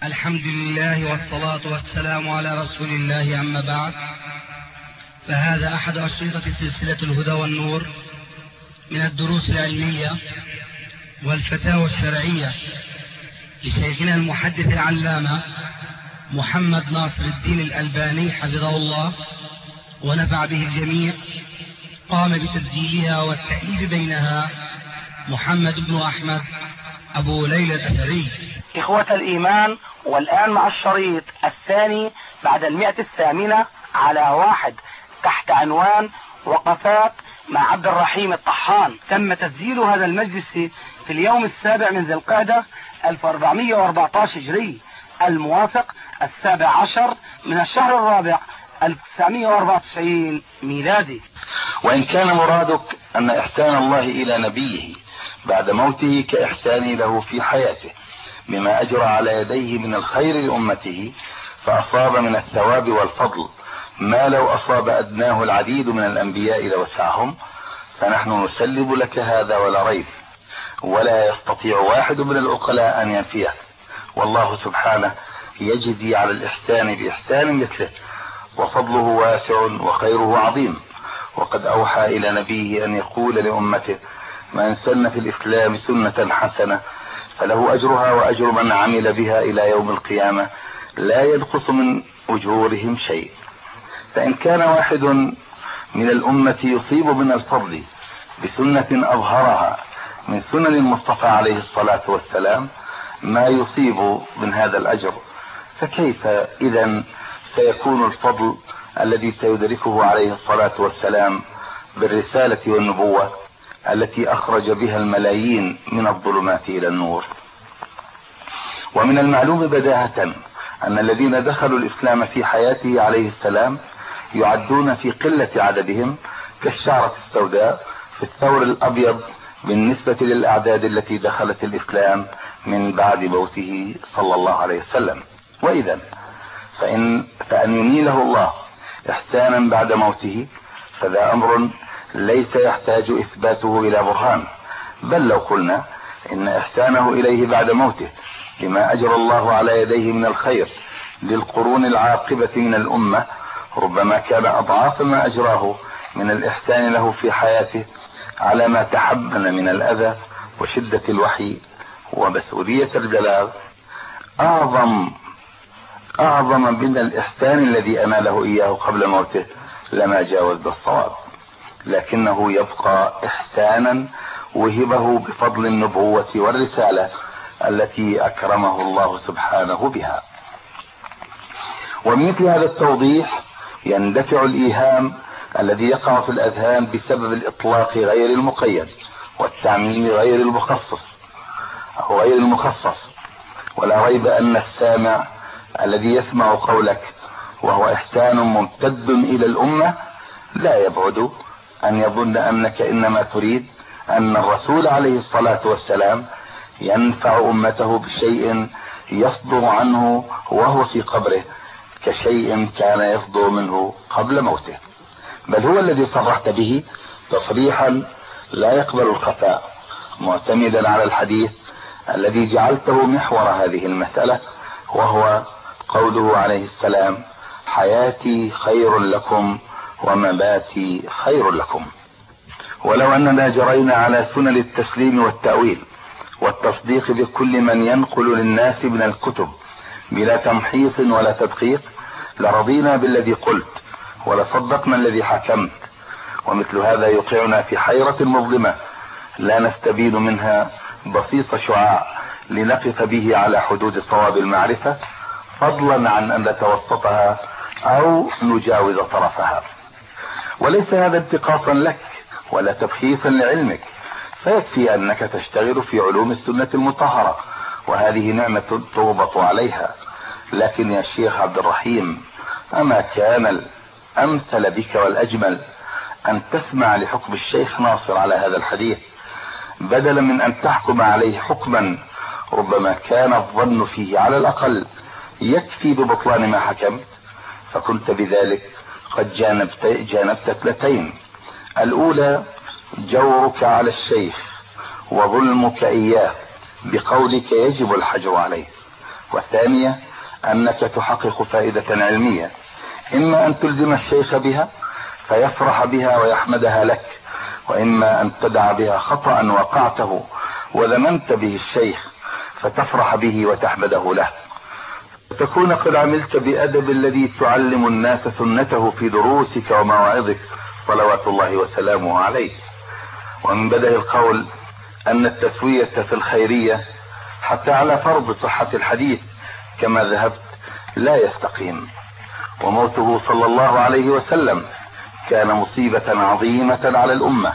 الحمد لله والصلاة والسلام على رسول الله، أما بعد، فهذا أحد أشرطة سلسلة الهدى والنور من الدروس العلمية والفتاوى الشرعية لشيخنا المحدث العلامة محمد ناصر الدين الألباني حفظه الله ونفع به الجميع. قام بتسجيلها والتأليف بينها محمد بن أحمد أبو ليلى الأثري. إخوة الإيمان، والآن مع الشريط الثاني بعد 108 على 1 تحت عنوان وقفات مع عبد الرحيم الطحان. تم تسجيل هذا المجلس في اليوم 7 من ذي القعدة 1414 هجري، الموافق 17 من الشهر الرابع 1994 ميلادي. وإن كان مرادك أن إحسان الله إلى نبيه بعد موته كإحسانه له في حياته بما أجرى على يديه من الخير لأمته، فأصاب من الثواب والفضل ما لو أصاب أدناه العديد من الأنبياء لوسعهم، فنحن نسلم لك هذا ولا ريب، ولا يستطيع واحد من العقلاء أن ينفيه. والله سبحانه يجزي على الإحسان بإحسان مثله، وفضله واسع وخيره عظيم. وقد أوحى إلى نبيه أن يقول لأمته: من سن في الإسلام سنة حسنة فله أجرها وأجر من عمل بها إلى يوم القيامة لا ينقص من أجورهم شيء. فإن كان واحد من الأمة يصيب من الفضل بسنة أظهرها من سنن المصطفى عليه الصلاة والسلام ما يصيب من هذا الأجر، فكيف إذن سيكون الفضل الذي سيدركه عليه الصلاة والسلام بالرسالة والنبوة التي أخرج بها الملايين من الظلمات إلى النور؟ ومن المعلوم بداهة أن الذين دخلوا الإسلام في حياته عليه السلام يعدون في قلة عددهم كالشعرة السوداء في الثور الأبيض بالنسبة للأعداد التي دخلت الإسلام من بعد موته صلى الله عليه وسلم. وإذا فأن ينيله الله إحسانا بعد موته فذا أمر ليس يحتاج إثباته إلى برهان، بل لو قلنا إن إحسانه إليه بعد موته لما أجرى الله على يديه من الخير للقرون العاقبة من الأمة ربما كان أضعاف ما أجراه من الإحسان له في حياته على ما تحمل من الأذى وشدة الوحي ومسؤولية البلاغ أعظم من الإحسان الذي أناله إياه قبل موته لما جاوز الصواب، لكنه يبقى إحسانا وهبه بفضل النبوة والرسالة التي أكرمه الله سبحانه بها. ومثل هذا التوضيح يندفع الإيهام الذي يقع في الأذهان بسبب الإطلاق غير المقيد والتعميم غير المخصص. ولا ريب أن السامع الذي يسمع قولك وهو إحسان ممتد إلى الأمة لا يبعد أن يظن أنك إنما تريد أن الرسول عليه الصلاة والسلام ينفع أمته بشيء يصدر عنه وهو في قبره كشيء كان يصدر منه قبل موته، بل هو الذي صرحت به تصريحا لا يقبل الخفاء، معتمدا على الحديث الذي جعلته محور هذه المسألة، وهو قوله عليه السلام: حياتي خير لكم ومماتي خير لكم. ولو أننا جرينا على سنن التسليم والتأويل والتصديق بكل من ينقل للناس من الكتب بلا تمحيص ولا تدقيق لرضينا بالذي قلت ولصدقنا الذي حكمت، ومثل هذا يوقعنا في حيرة مظلمة لا نستبين منها بسيط شعاع لنقف به على حدود صواب المعرفة، فضلا عن أن نتوسطها أو نجاوز طرفها. وليس هذا انتقاصا لك ولا تبخيصا لعلمك، فيكفي أنك تشتغل في علوم السنة المطهرة، وهذه نعمة تغبط عليها. لكن يا شيخ عبد الرحيم، أما كان الأمثل بك والأجمل أن تسمع لحكم الشيخ ناصر على هذا الحديث بدلا من أن تحكم عليه حكما ربما كان الظن فيه على الأقل يكفي ببطلان ما حكمت، فكنت بذلك قد جانبت اثنتين: الأولى جورك على الشيخ وظلمك إياه بقولك يجب الحجر عليه، والثانية أنك تحقق فائدة علمية، إما أن تلزم الشيخ بها فيفرح بها ويحمدها لك، وإما أن تدع بها خطأ وقعته وذممت به الشيخ فتفرح به وتحمده له، تكون قد عملت بأدب الذي تعلم الناس سنته في دروسك ومواعظك صلوات الله وسلامه عليه. ومن بدء القول أن التسوية في الخيرية حتى على فرض صحة الحديث كما ذهبت لا يستقيم، وموته صلى الله عليه وسلم كان مصيبة عظيمة على الأمة.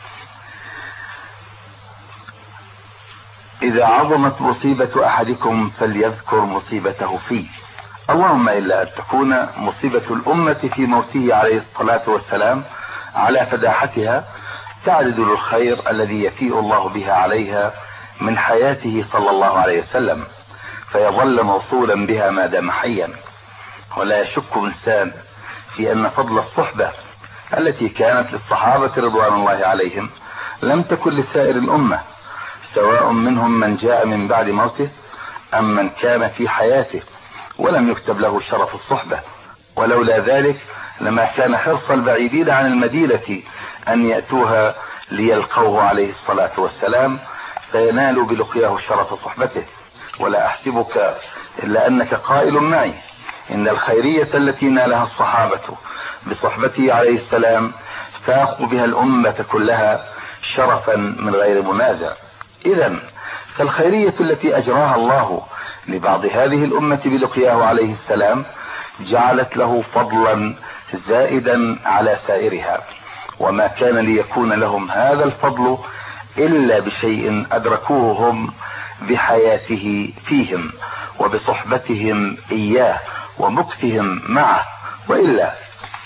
إذا عظمت مصيبة أحدكم فليذكر مصيبته فيه، اللهم إلا أن تكون مصيبة الأمة في موته عليه الصلاة والسلام على فداحتها تعدل الخير الذي يفيء الله بها عليها من حياته صلى الله عليه وسلم، فيظل موصولا بها ما دام حيا. ولا يشك إنسان في أن فضل الصحبة التي كانت للصحابة رضوان الله عليهم لم تكن لسائر الأمة، سواء منهم من جاء من بعد موته أم من كان في حياته ولم يكتب له شرف الصحبة. ولولا ذلك لما كان حرص البعيدين عن المدينة أن يأتوها ليلقوه عليه الصلاة والسلام فينالوا بلقياه شرف صحبته. ولا أحسبك إلا أنك قائل معي إن الخيرية التي نالها الصحابة بصحبته عليه السلام فاقوا بها الأمة كلها شرفا من غير منازع. إذن فالخيرية التي أجراها الله لبعض هذه الأمة بلقياه عليه السلام جعلت له فضلا زائدا على سائرها، وما كان ليكون لهم هذا الفضل إلا بشيء أدركوه هم بحياته فيهم وبصحبتهم إياه ومكثهم معه، وإلا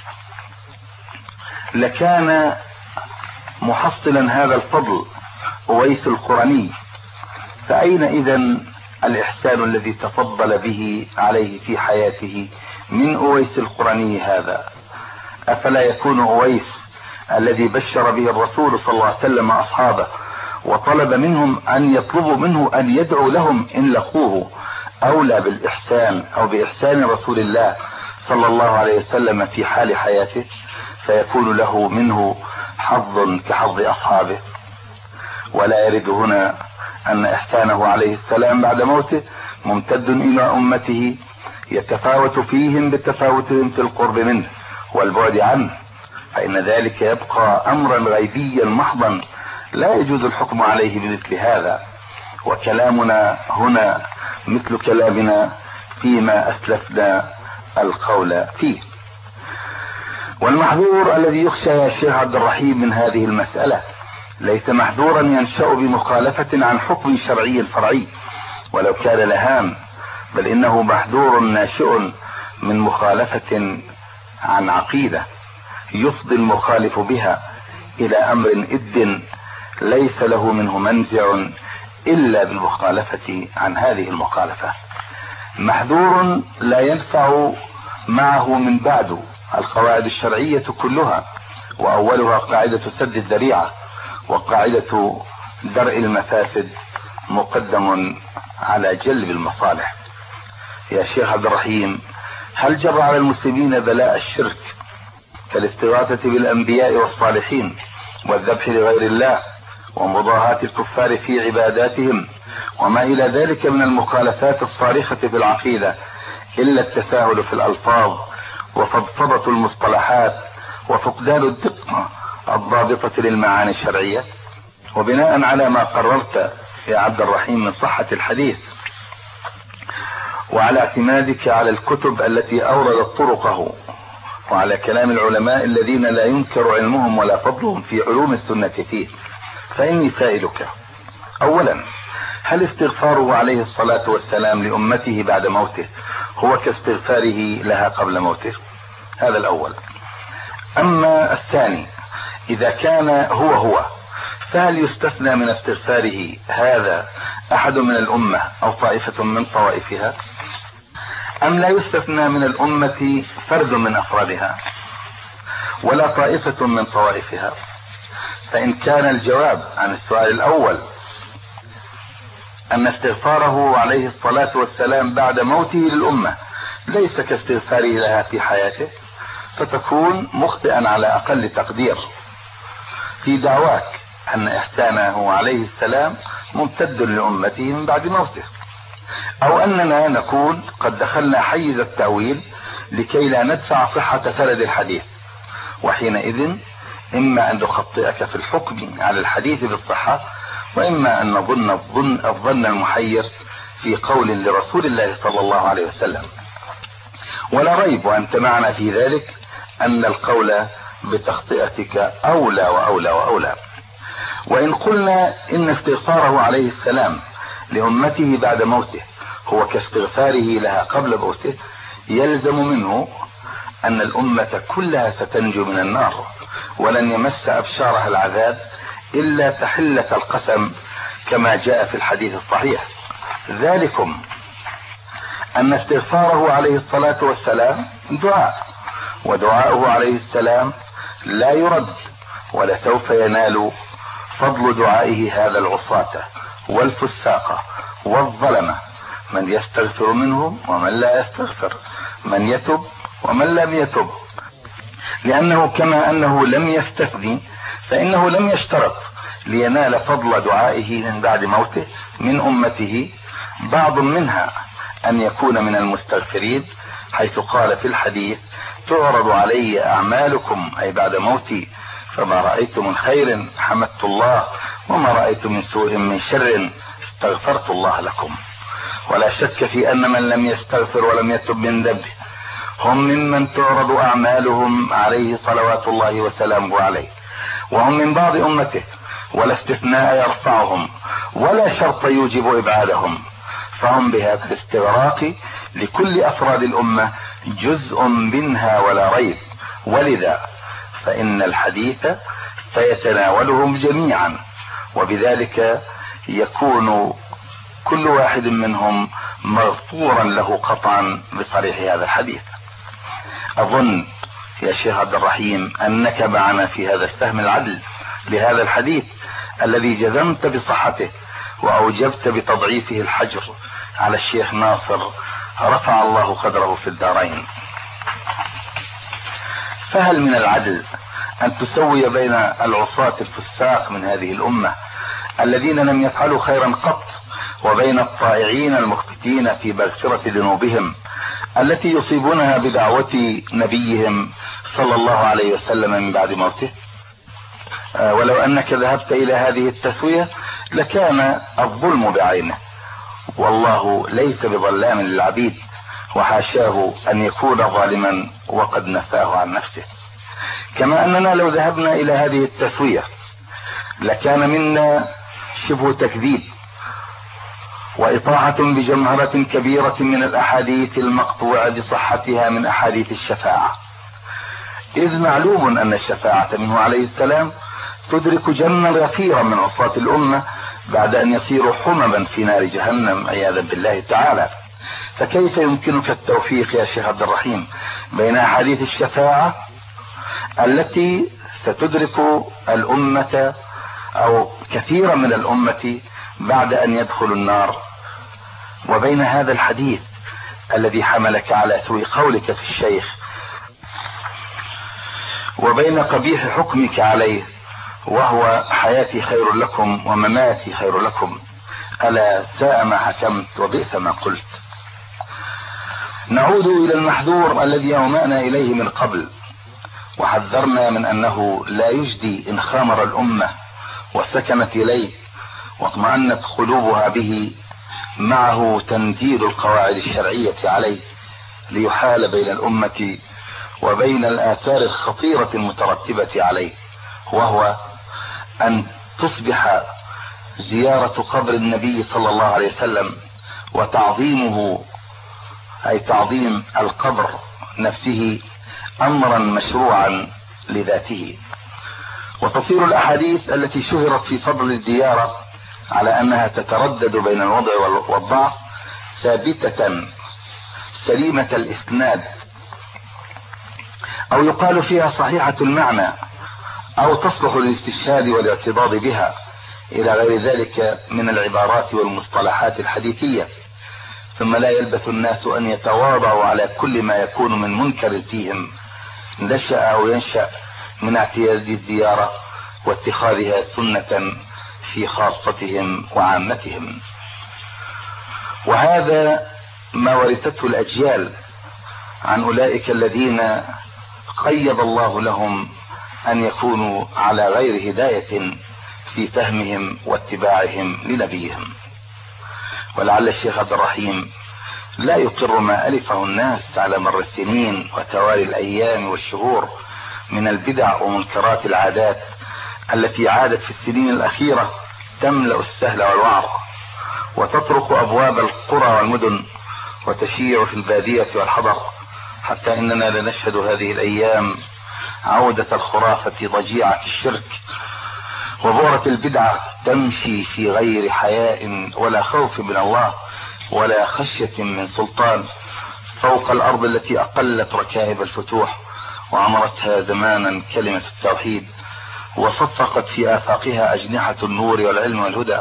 لكان محصلا هذا الفضل أويس القرني، فأين إذن الإحسان الذي تفضل به عليه في حياته من أويس القرني هذا؟ أفلا يكون أويس الذي بشر به الرسول صلى الله عليه وسلم أصحابه وطلب منهم أن يطلبوا منه أن يدعو لهم إن لقوه أولى بالإحسان أو بإحسان رسول الله صلى الله عليه وسلم في حال حياته، فيكون له منه حظ كحظ أصحابه؟ ولا يرد هنا أن إحسانه عليه السلام بعد موته ممتد إلى أمته يتفاوت فيهم بتفاوتهم في القرب منه والبعد عنه، فإن ذلك يبقى أمرا غيبيا محضا لا يجوز الحكم عليه بمثل هذا. وكلامنا هنا مثل كلامنا فيما أسلفنا القول فيه. والمحذور الذي يخشى يا شيخ عبد الرحيم من هذه المسألة ليس محذورا ينشأ بمخالفة عن حكم شرعي فرعي ولو كان لهام، بل إنه محذور ناشئ من مخالفة عن عقيدة يفضي المخالف بها إلى أمر إد ليس له منه منزع إلا بالمخالفة عن هذه المخالفة. محذور لا ينفع معه من بعد القواعد الشرعية كلها، وأولها قاعدة سد الذريعة وقاعدة درء المفاسد مقدم على جلب المصالح. يا شيخ عبد الرحيم، هل جرى على المسلمين بلاء الشرك كالاستغاثة بالأنبياء والصالحين والذبح لغير الله ومضاهاة الكفار في عباداتهم وما إلى ذلك من المخالفات الصارخة في العقيدة إلا التساهل في الألفاظ وفضفضة المصطلحات وفقدان الدقة الضابطة للمعاني الشرعية؟ وبناء على ما قررت يا عبد الرحيم من صحة الحديث وعلى اعتمادك على الكتب التي أوردت طرقه وعلى كلام العلماء الذين لا ينكر علمهم ولا فضلهم في علوم السنة فيه، فإني سائلك: أولا، هل استغفاره عليه الصلاة والسلام لأمته بعد موته هو كاستغفاره لها قبل موته؟ هذا الأول. أما الثاني، إذا كان هو فهل يستثنى من استغفاره هذا أحد من الأمة أو طائفة من طوائفها، أم لا يستثنى من الأمة فرد من أفرادها ولا طائفة من طوائفها؟ فإن كان الجواب عن السؤال الأول أن استغفاره عليه الصلاة والسلام بعد موته للأمة ليس كاستغفاره لها في حياته، فتكون مخطئا على أقل تقدير في دعواك أن إحسانه عليه السلام ممتد لأمته من بعد موته، أو أننا نكون قد دخلنا حيز التأويل لكي لا ندفع صحة سند الحديث، وحينئذ إما أن نخطئك في الحكم على الحديث بالصحة، وإما أن نظن الظن المحير في قول لرسول الله صلى الله عليه وسلم. ولا ريب وأنت معنا في ذلك أن القول بتخطئتك أولى وأولى وأولى. وإن قلنا إن استغفاره عليه السلام لأمته بعد موته هو كاستغفاره لها قبل موته، يلزم منه أن الأمة كلها ستنجو من النار ولن يمس أبشارها العذاب إلا تحلة القسم كما جاء في الحديث الصحيح. ذلكم أن استغفاره عليه الصلاة والسلام دعاء، ودعاؤه عليه السلام لا يرد، ولسوف ينال فضل دعائه هذا العصاة والفساق والظلمة، من يستغفر منهم ومن لا يستغفر، من يتب ومن لم يتب، لأنه كما أنه لم يستثني فإنه لم يشترط لينال فضل دعائه من بعد موته من أمته بعض منها أن يكون من المستغفرين، حيث قال في الحديث: تعرض علي أعمالكم أي بعد موتي، فما رأيت من خير حمدت الله، وما رأيت من سوء من شر استغفرت الله لكم. ولا شك في أن من لم يستغفر ولم يتب من ذنبه هم ممن تعرض أعمالهم عليه صلوات الله وسلامه عليه، وهم من بعض أمته، ولا استثناء يرفعهم ولا شرط يوجب إبعادهم، فهم بهذا الاستغراق لكل أفراد الأمة جزء منها ولا ريب. ولذا فإن الحديث سيتناولهم جميعا، وبذلك يكون كل واحد منهم مغفورا له قطعا بصريح هذا الحديث. أظن يا شيخ عبد الرحيم أنك معنا في هذا الفهم العدل لهذا الحديث الذي جزمت بصحته وأوجبت بتضعيفه الحجر على الشيخ ناصر، رفع الله قدره في الدارين. فهل من العدل أن تسوي بين العصاة الفساق من هذه الأمة الذين لم يفعلوا خيرا قط وبين الطائعين المخبتين في مغفرة ذنوبهم التي يصيبونها بدعوة نبيهم صلى الله عليه وسلم من بعد موته؟ ولو أنك ذهبت إلى هذه التسوية لكان الظلم بعينه، والله ليس بظلام للعبيد، وحاشاه أن يكون ظالما وقد نفاه عن نفسه. كما أننا لو ذهبنا إلى هذه التسوية لكان منا شبه تكذيب وإطاعة بجمهرة كبيرة من الأحاديث المقطوعة بصحتها من أحاديث الشفاعة، إذ معلوم أن الشفاعة منه عليه السلام تدرك جما غفيرا من عصاة الأمة بعد أن يصيروا حمما في نار جهنم عياذا بالله تعالى. فكيف يمكنك التوفيق يا شيخ عبد الرحيم بين أحاديث الشفاعة التي ستدرك الأمة أو كثيرا من الأمة بعد أن يدخلوا النار، وبين هذا الحديث الذي حملك على سوء قولك في الشيخ، وبين قبيح حكمك عليه وهو حياتي خير لكم ومماتي خير لكم؟ ألا ساء ما حكمت وبئس ما قلت. نعود إلى المحذور الذي يومأنا إليه من قبل، وحذرنا من أنه لا يجدي إن خامر الأمة وسكنت إليه واطمأنت قلوبها به معه تنزيل القواعد الشرعية عليه ليحال بين الأمة وبين الآثار الخطيرة المترتبة عليه، وهو أن تصبح زيارة قبر النبي صلى الله عليه وسلم وتعظيمه أي تعظيم القبر نفسه أمرا مشروعا لذاته، وتصير الأحاديث التي شهرت في فضل الزيارة على أنها تتردد بين الوضع والضعف ثابتة سليمة الإسناد، أو يقال فيها صحيحة المعنى، أو تصلح للاستشهاد والاعتضاد بها، إلى غير ذلك من العبارات والمصطلحات الحديثية. ثم لا يلبث الناس أن يتواضعوا على كل ما يكون من منكر فيهم نشأ أو ينشأ من اعتياد الزيارة واتخاذها سنة في خاصتهم وعامتهم. وهذا ما ورثته الأجيال عن أولئك الذين قيض الله لهم أن يكونوا على غير هداية في فهمهم واتباعهم لنبيهم. ولعل الشيخ عبد الرحيم لا يقر ما ألفه الناس على مر السنين وتوالي الأيام والشهور من البدع ومنكرات العادات التي عادت في السنين الأخيرة تملأ السهل والوعر وتطرق أبواب القرى والمدن وتشيع في البادية والحضر، حتى إننا لنشهد هذه الأيام عودة الخرافة ضجيعة الشرك وبورة البدعة تمشي في غير حياء ولا خوف من الله ولا خشية من سلطان فوق الأرض التي أقلت ركائب الفتوح وعمرتها زمانا كلمة التوحيد وصفقت في آفاقها أجنحة النور والعلم والهدى.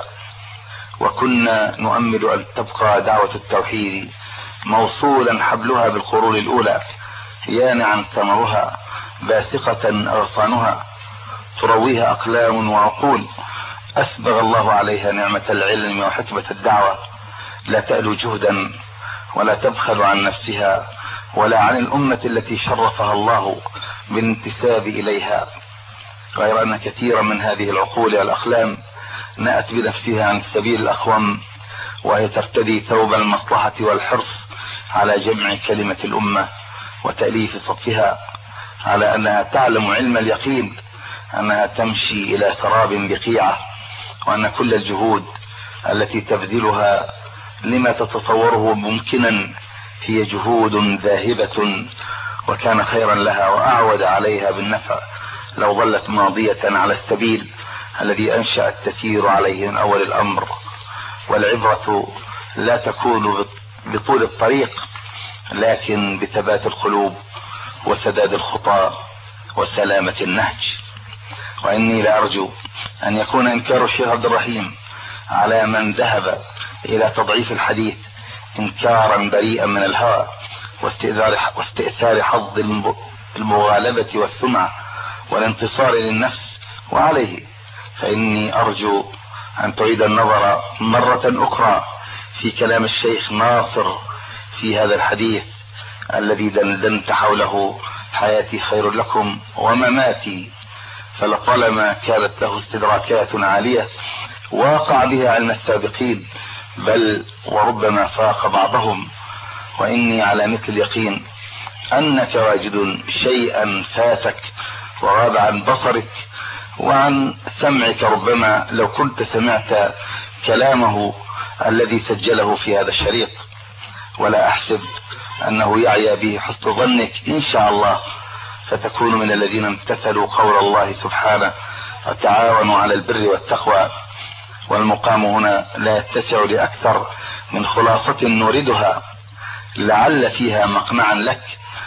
وكنا نؤمل أن تبقى دعوة التوحيد موصولا حبلها بالقرون الأولى يانعا ثمرها باسقة أغصانها ترويها أقلام وعقول أسبغ الله عليها نعمة العلم وحكمة الدعوة، لا تألو جهدا ولا تبخل عن نفسها ولا عن الأمة التي شرفها الله بالانتساب إليها، غير أن كثيرا من هذه العقول والأقلام نأت بنفسها عن سبيل الأخوم وهي ترتدي ثوب المصلحة والحرص على جمع كلمة الأمة وتأليف صفها، على أنها تعلم علم اليقين أنها تمشي إلى سراب بقيعة، وأن كل الجهود التي تبذلها لما تتصوره ممكنا هي جهود ذاهبة وكان خيرا لها وأعود عليها بالنفع لو ظلت ماضية على السبيل الذي أنشأت تسير عليه من أول الأمر. والعبرة لا تكون بطول الطريق لكن بثبات القلوب وسداد الخطى وسلامة النهج. وإني لأرجو أن يكون إنكار الشيخ عبد الرحيم على من ذهب إلى تضعيف الحديث إنكارا بريئا من الهوى واستئثار حظ المغالبة والسمعة والانتصار للنفس وعليه، فإني أرجو أن تعيد النظر مرة أخرى في كلام الشيخ ناصر في هذا الحديث الذي دندنت حوله حياتي خير لكم ومماتي، فلطالما كانت له استدراكات عالية واقع بها علم السابقين بل وربما فاق بعضهم. وإني على مثل اليقين أنك واجد شيئا فاتك وغاب عن بصرك وعن سمعك، ربما لو كنت سمعت كلامه الذي سجله في هذا الشريط، ولا أحسب أنه يعي به حسن ظنك إن شاء الله، فتكون من الذين امتثلوا قول الله سبحانه وتعاونوا على البر والتقوى. والمقام هنا لا يتسع لأكثر من خلاصة نوردها لعل فيها مقنعا لك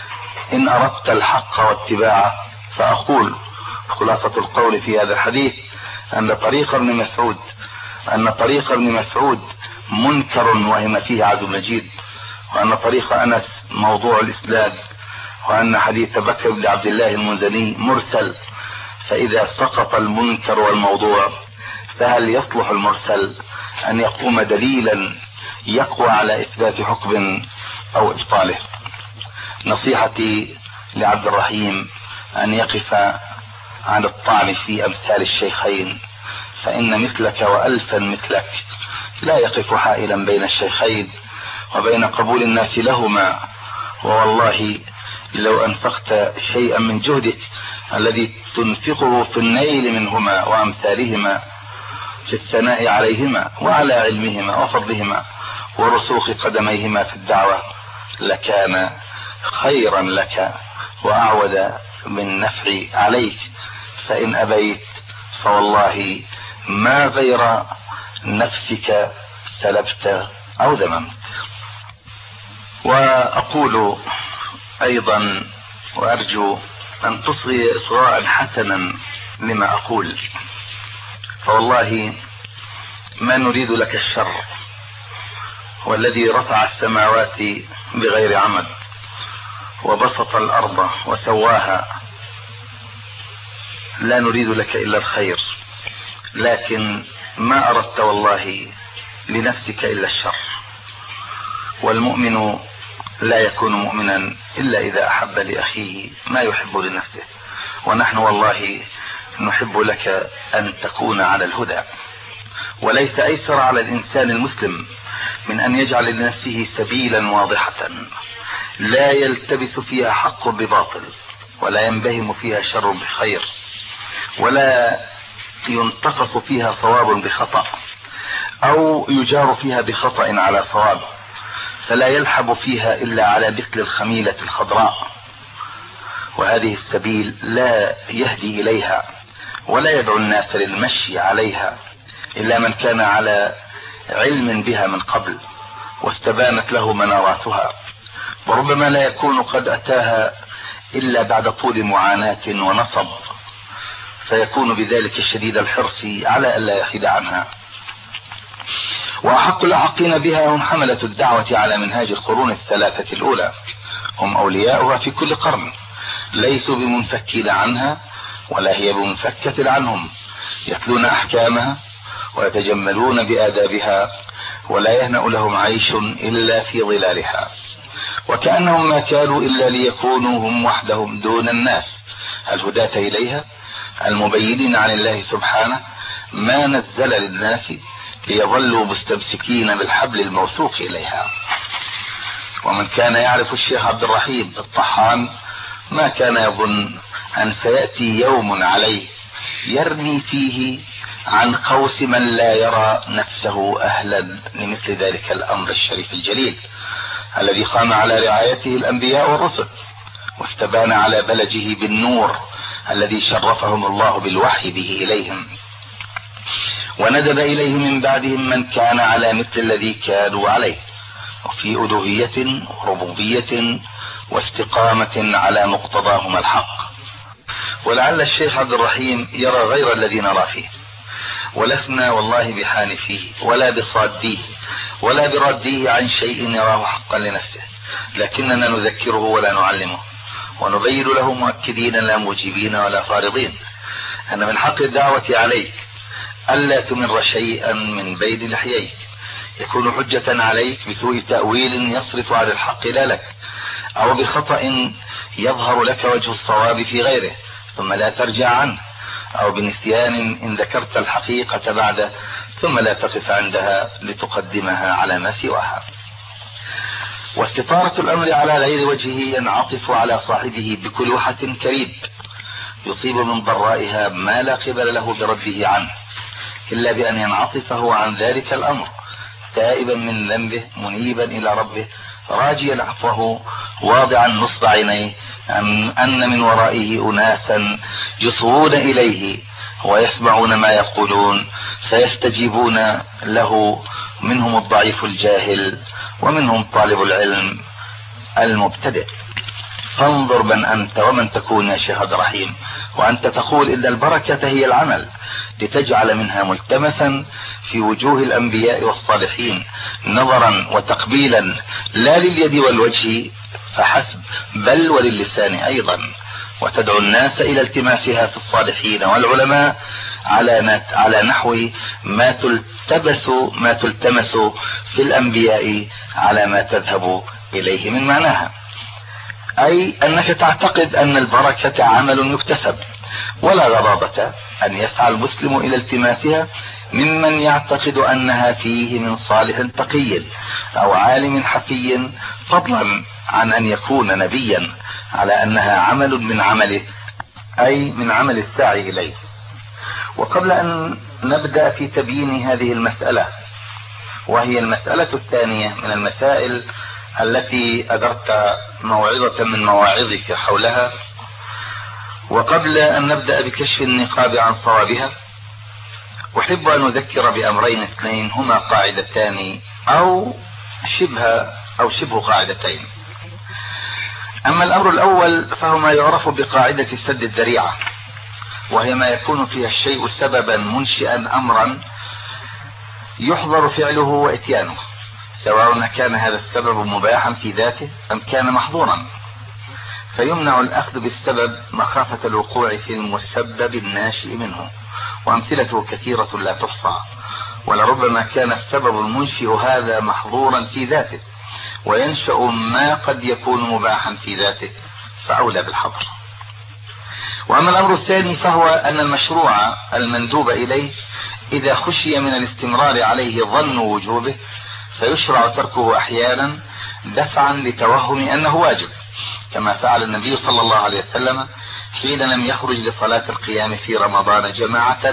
إن أردت الحق واتباعه. فأقول خلاصة القول في هذا الحديث أن طريق ابن مسعود منكر وهم فيه عدو مجيد، وأن طريق أنس موضوع الإسناد، وأن حديث بكر بن عبد الله المزني مرسل. فإذا سقط المنكر والموضوع فهل يصلح المرسل أن يقوم دليلا يقوى على إثبات حكم أو إبطاله؟ نصيحتي لعبد الرحيم أن يقف عن الطعن في أمثال الشيخين، فإن مثلك وألفا مثلك لا يقف حائلا بين الشيخين وبين قبول الناس لهما. ووالله لو أنفقت شيئا من جهدك الذي تنفقه في النيل منهما وأمثالهما في الثناء عليهما وعلى علمهما وفضلهما ورسوخ قدميهما في الدعوة لكان خيرا لك وأعود من نفع عليك، فإن أبيت فوالله ما غير نفسك سلبت أو ذممت. وأقول أيضا وأرجو أن تصغي إصغاء حسنا لما أقول، فوالله ما نريد لك الشر، والذي رفع السماوات بغير عمد وبسط الأرض وسواها، لا نريد لك إلا الخير، لكن ما أردت والله لنفسك إلا الشر، والمؤمن لا يكون مؤمنا إلا إذا أحب لأخيه ما يحب لنفسه، ونحن والله نحب لك أن تكون على الهدى. وليس أيسر على الإنسان المسلم من أن يجعل لنفسه سبيلا واضحة لا يلتبس فيها حق بباطل، ولا ينبهم فيها شر بخير، ولا ينتقص فيها صواب بخطأ، أو يجار فيها بخطأ على صواب، فلا يلحب فيها إلا على مثل الخميلة الخضراء. وهذه السبيل لا يهدي إليها ولا يدعو الناس للمشي عليها إلا من كان على علم بها من قبل واستبانت له مناراتها، وربما لا يكون قد أتاها إلا بعد طول معاناة ونصب، فيكون بذلك شديد الحرص على ألا يحيد عنها. وأحق الأحقين بها هم حملة الدعوة على منهاج القرون الثلاثة الأولى، هم أولياؤها في كل قرن، ليسوا بمنفكين عنها ولا هي بمنفكة عنهم، يتلون أحكامها ويتجملون بآدابها، ولا يهنأ لهم عيش إلا في ظلالها، وكأنهم ما كانوا إلا ليكونوا هم وحدهم دون الناس الهداة إليها، المبينين عن الله سبحانه ما نزل للناس ليظلوا مستمسكين بالحبل الموثوق إليها. ومن كان يعرف الشيخ عبد الرحيم الطحان ما كان يظن أن سيأتي يوم عليه يرمي فيه عن قوس من لا يرى نفسه أهلا لمثل ذلك الأمر الشريف الجليل الذي قام على رعايته الأنبياء والرسل، واستبان على بلجه بالنور الذي شرفهم الله بالوحي به إليهم، وندب إليه من بعدهم من كان على مثل الذي كانوا عليه، وفي ألوهية وربوبية واستقامة على مقتضاهما الحق. ولعل الشيخ عبد الرحيم يرى غير الذي نرى فيه، ولسنا والله بحانفيه ولا بصاديه ولا برديه عن شيء يراه حقا لنفسه، لكننا نذكره ولا نعلمه، ونبين له مؤكدين لا موجبين ولا فارضين أن من حق الدعوة عليك ألا تمر شيئا من بين لحييك يكون حجة عليك بسوء تأويل يصرف عن الحق لا لك، أو بخطأ يظهر لك وجه الصواب في غيره ثم لا ترجع عنه، أو بنسيان إن ذكرت الحقيقة بعد ثم لا تقف عندها لتقدمها على ما سواها. واستطارة الأمر على غير وجهه ينعطف على صاحبه بكلوحة كريب يصيب من ضرائها ما لا قبل له برده عنه، إلا بأن ينعطفه عن ذلك الأمر تائبا من ذنبه منيبا إلى ربه راجيا عفوه واضعا نصب عينيه أن من ورائه أناسا يصغون إليه ويسمعون ما يقولون فيستجيبون له، منهم الضعيف الجاهل ومنهم طالب العلم المبتدئ. فانظر من أنت ومن تكون يا شيخ عبد الرحيم، وأنت تقول إن البركة هي العمل لتجعل منها ملتمسا في وجوه الأنبياء والصالحين نظرا وتقبيلا لا لليد والوجه فحسب بل وللسان أيضا، وتدعو الناس إلى التماسها في الصالحين والعلماء على نحو ما تلتمس في الأنبياء على ما تذهب إليه من معناها، أي أنك تعتقد أن البركة عمل يكتسب، ولا غرابة أن يسعى المسلم إلى التماسها ممن يعتقد أنها فيه من صالح تقي أو عالم حفي، فضلا عن أن يكون نبيا، على أنها عمل من عمله أي من عمل السعي إليه. وقبل أن نبدأ في تبيين هذه المسألة، وهي المسألة الثانية من المسائل التي أدرت موعظة من مواعظك حولها، وقبل أن نبدأ بكشف النقاب عن صوابها، أحب أن أذكر بأمرين اثنين هما قاعدتان أو شبه قاعدتين. أما الأمر الأول فهو ما يعرف بقاعدة سد الذريعة، وهي ما يكون فيها الشيء سببا منشئا أمرا يحظر فعله واتيانه، سواء كان هذا السبب مباحا في ذاته ام كان محظورا، فيمنع الاخذ بالسبب مخافة الوقوع في المسبب الناشئ منه، وامثلته كثيرة لا تحصى. ولربما كان السبب المنشئ هذا محظورا في ذاته وينشأ ما قد يكون مباحا في ذاته، فأولى بالحظر. وأما الأمر الثاني فهو أن المشروع المندوب إليه إذا خشي من الاستمرار عليه ظن وجوبه فيشرع تركه أحيانا دفعا لتوهم أنه واجب، كما فعل النبي صلى الله عليه وسلم حين لم يخرج لصلاة القيام في رمضان جماعة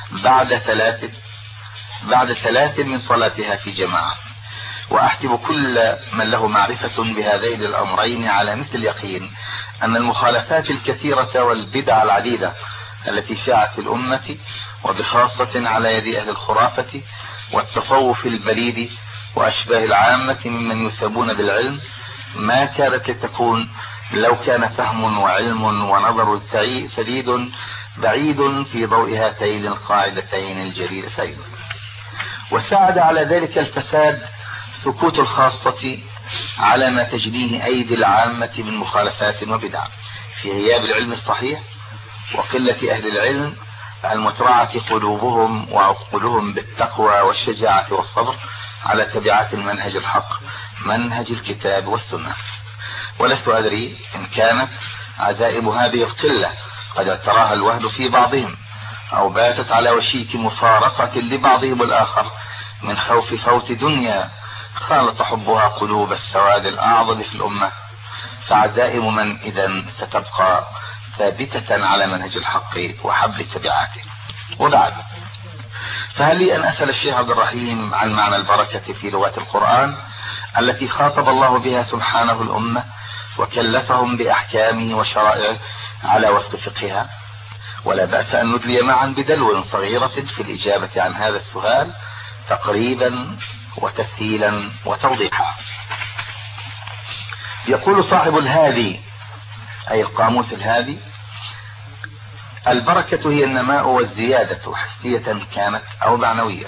بعد ثلاث من صلاتها في جماعة. وأحسب كل من له معرفة بهذين الأمرين على مثل اليقين أن المخالفات الكثيرة والبدع العديدة التي شاعت في الأمة، وبخاصة على يد أهل الخرافة والتصوف البليد وأشباه العامة ممن يسبون بالعلم، ما كانت لتكون لو كان فهم وعلم ونظر سديد بعيد في ضوء هاتين القاعدتين الجليلتين. وساعد على ذلك الفساد سكوت الخاصة على ما تجنيه أيدي العامة من مخالفات وبدع في غياب العلم الصحيح وقلة أهل العلم المترعة قلوبهم وعقولهم بالتقوى والشجاعة والصبر على تبعات المنهج الحق، منهج الكتاب والسنة. ولست أدري إن كانت عزائم هذه القلة قد اعتراها الوهن في بعضهم أو باتت على وشيك مفارقة لبعضهم الآخر من خوف فوت دنيا خالط حبها قلوب السواد الأعظم في الأمة، فعزائم من إذن ستبقى ثابتة على منهج الحق وحبل تبعاته. وبعد، فهل لي أن أسأل الشيخ عبد الرحيم عن معنى البركة في لغة القرآن التي خاطب الله بها سبحانه الأمة وكلفهم بأحكامه وشرائعه على وفق فقهها؟ ولا بأس أن ندلي معا بدلو صغيرة في الإجابة عن هذا السؤال تقريبا وتسهيلا وتوضيحا. يقول صاحب الهادي أي القاموس الهادي: البركة هي النماء والزيادة حسية كانت أو معنوية،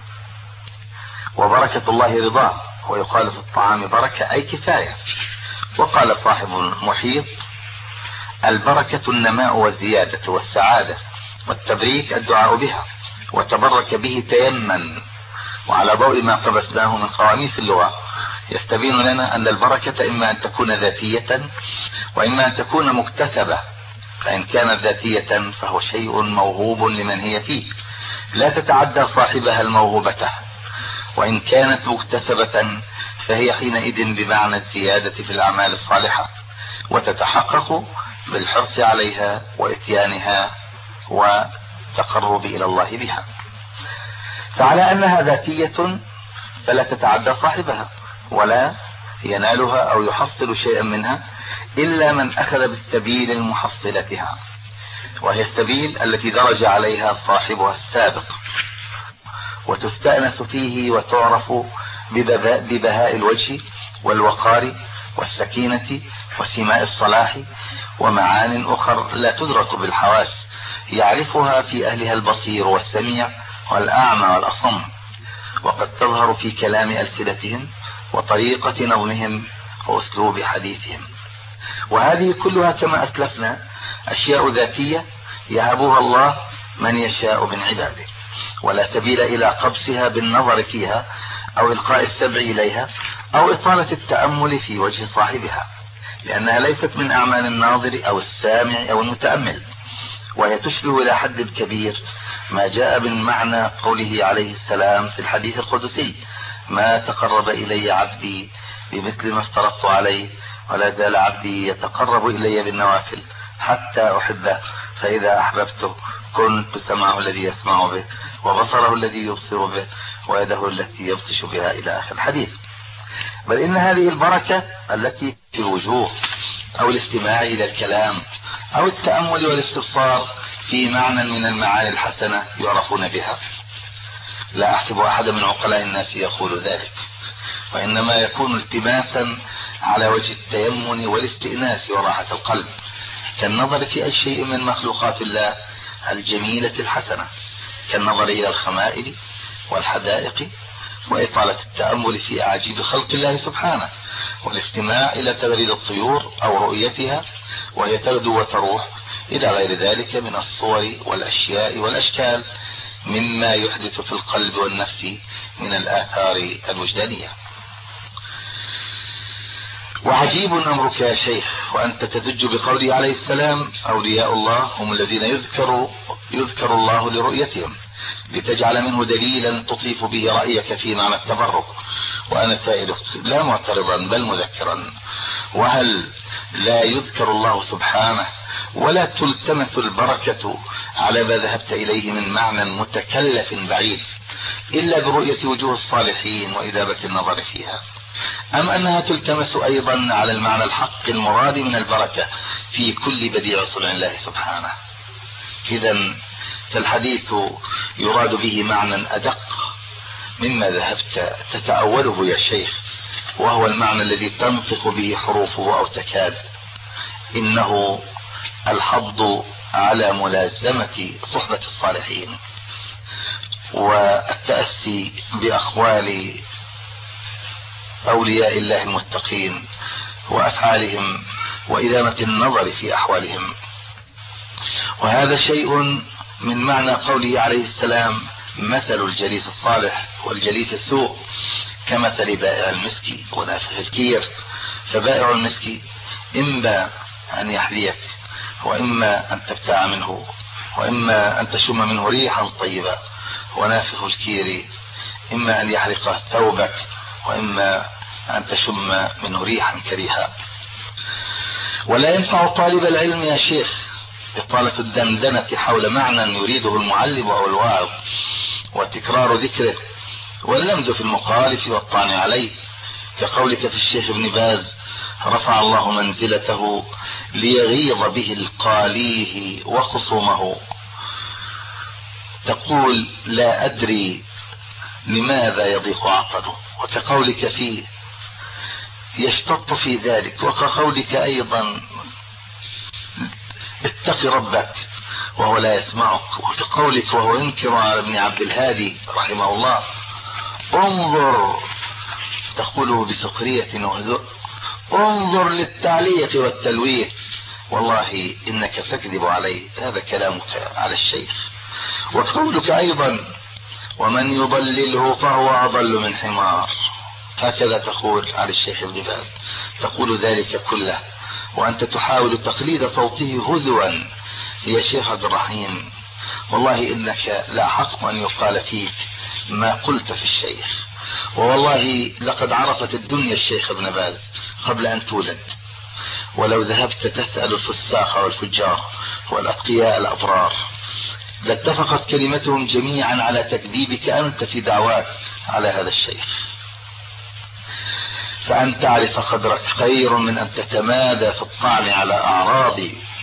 وبركة الله رضاه، ويقال في الطعام بركة أي كفاية. وقال صاحب المحيط: البركة النماء والزيادة والسعادة، والتبريك الدعاء بها، وتبرك به تيمن. وعلى ضوء ما قبسناه من قواميس اللغة يستبين لنا أن البركة إما أن تكون ذاتية وإما أن تكون مكتسبة. فإن كانت ذاتية فهو شيء موهوب لمن هي فيه لا تتعدى صاحبها الموهوبة، وإن كانت مكتسبة فهي حينئذ بمعنى الزيادة في الأعمال الصالحة، وتتحقق بالحرص عليها وإتيانها والتقرب إلى الله بها. فعلى أنها ذاتية فلا تتعدى صاحبها ولا ينالها أو يحصل شيئا منها إلا من أخذ بالسبيل المحصلتها، وهي السبيل التي درج عليها صاحبها السابق، وتستأنس فيه وتعرف ببهاء الوجه والوقار والسكينة وسماء الصلاح ومعان أخر لا تدرك بالحواس، يعرفها في أهلها البصير والسميع والأعمى والأصم، وقد تظهر في كلام ألسنتهم وطريقة نظمهم وأسلوب حديثهم. وهذه كلها كما أسلفنا أشياء ذاتية يهبها الله من يشاء من عباده، ولا سبيل إلى قبسها بالنظر فيها أو إلقاء السبع إليها أو إطالة التأمل في وجه صاحبها، لأنها ليست من أعمال الناظر أو السامع أو المتأمل، وهي تشبه إلى حد كبير ما جاء من معنى قوله عليه السلام في الحديث القدسي: ما تقرب إلي عبدي بمثل ما افترضت عليه، ولا زال عبدي يتقرب إلي بالنوافل حتى أحبه، فإذا أحببته كنت سمعه الذي يسمع به، وبصره الذي يبصر به، ويده التي يبطش بها، إلى آخر الحديث. بل إن هذه البركة التي في الوجوه أو الاستماع إلى الكلام أو التأمل والاستبصار في معنى من المعاني الحسنة يعرفون بها. لا أحسب أحد من عقلاء الناس يقول ذلك، وإنما يكون التماسا على وجه التيمن والاستئناس وراحة القلب، كالنظر في أي شيء من مخلوقات الله الجميلة الحسنة، كالنظر إلى الخمائل والحدائق، وإطالة التأمل في أعاجيب خلق الله سبحانه، والاستماع إلى تغريد الطيور أو رؤيتها وهي تغدو وتروح، إلى غير ذلك من الصور والأشياء والأشكال مما يحدث في القلب والنفس من الآثار الوجدانية. وعجيب أمرك يا شيخ وأنت تزج بقوله عليه السلام: أولياء الله هم الذين يذكر الله لرؤيتهم لتجعل منه دليلا تطيف به رأيك في معنى التبرك. وأنا سائلك لا معترضا بل مذكرا: وهل لا يذكر الله سبحانه ولا تلتمس البركة على ما ذهبت إليه من معنى متكلف بعيد إلا برؤية وجوه الصالحين وإذابة النظر فيها، أم أنها تلتمس أيضا على المعنى الحق المراد من البركة في كل بديع صنع الله سبحانه؟ إذن فالحديث يراد به معنى أدق مما ذهبت تتأوله يا شيخ، وهو المعنى الذي تنطق به حروفه أو تكاد. إنه الحض على ملازمة صحبة الصالحين والتأسي بأقوال أولياء الله المتقين وأفعالهم وإدامة النظر في أحوالهم. وهذا شيء من معنى قوله عليه السلام: مثل الجليس الصالح والجليس السوء كمثل بائع المسك ونافخ الكير. فبائع المسك إما أن يحذيك، وإما أن تبتاع منه، وإما أن تشم منه ريحا طيبة، ونافخ الكير إما أن يحرق ثوبك، وإما أن تشم منه ريحا كريها. ولا ينفع طالب العلم يا شيخ إطالة الدندنة حول معنى يريده المعلم أو الواعظ وتكرار ذكره واللمز في المخالف والطعن عليه، كقولك في الشيخ ابن باز: رفع الله منزلته ليغيظ به القاليه وخصومه. تقول: لا أدري لماذا يضيق عقله. وكقولك فيه: يشتط في ذلك. وكقولك أيضا: اتق ربك وهو لا يسمعك. وكقولك وهو ينكر على ابن عبد الهادي رحمه الله: انظر، تقوله بسخرية وهزء: انظر للتعلية والتلويه، والله إنك تكذب عليه. هذا كلامك على الشيخ. وقولك أيضا: ومن يضلله فهو أضل من حمار. هكذا تقول على الشيخ ابن باز. تقول ذلك كله وأنت تحاول تقليد صوته هزوا يا شيخ عبد الرحيم. والله إنك لا حق أن يقال فيك ما قلت في الشيخ. ووالله لقد عرفت الدنيا الشيخ ابن باز قبل أن تولد، ولو ذهبت تسأل الفساق والفجار والأتقياء الأبرار لاتفقت كلمتهم جميعا على تكذيبك أنت في دعواك على هذا الشيخ. فأن تعرف قدرك خير من أن تتمادى في الطعن على أعراض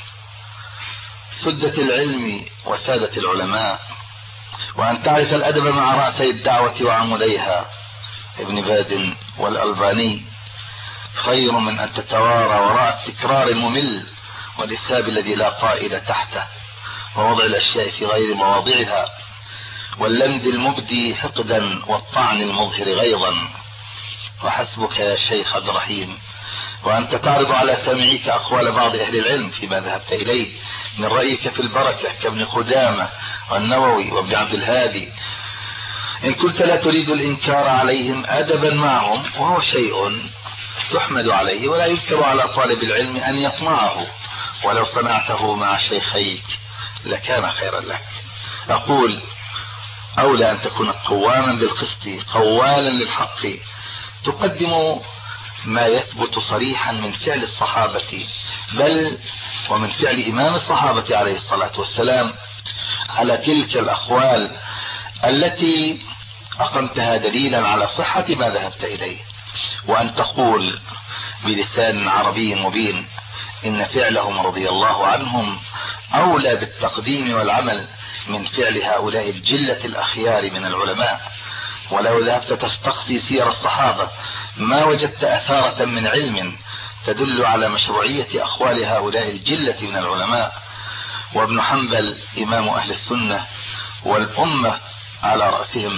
سدة العلم وسادة العلماء، وأن تعرف الأدب مع رأسي الدعوة وعموديها ابن باز والألباني خير من أن تتوارى وراء التكرار الممل والإسهاب الذي لا طائل تحته، ووضع الأشياء في غير مواضعها، واللمز المبدي حقدا والطعن المظهر غيظا. وحسبك يا شيخ عبد الرحيم وأنت تعرض على سامعيك أقوال بعض أهل العلم فيما ذهبت إليه من رأيك في البركة كابن قدامة والنووي وابن عبد الهادي، إن كنت لا تريد الإنكار عليهم أدبا معهم، وهو شيء تحمد عليه ولا ينكر على طالب العلم أن يطمعه، ولو صنعته مع شيخيك لكان خيرا لك. أقول: أولى أن تكون قواما بالقسط قوالا للحق، تقدم ما يثبت صريحا من فعل الصحابة، بل ومن فعل إمام الصحابة عليه الصلاة والسلام، على تلك الأقوال التي أقمتها دليلا على صحة ما ذهبت إليه، وأن تقول بلسان عربي مبين: إن فعلهم رضي الله عنهم أولى بالتقديم والعمل من فعل هؤلاء الجلة الأخيار من العلماء. ولو ذهبت تستقصي سير الصحابة ما وجدت أثارة من علم تدل على مشروعية أقوال هؤلاء الجلة من العلماء. وابن حنبل إمام أهل السنة والأمة على رأسهم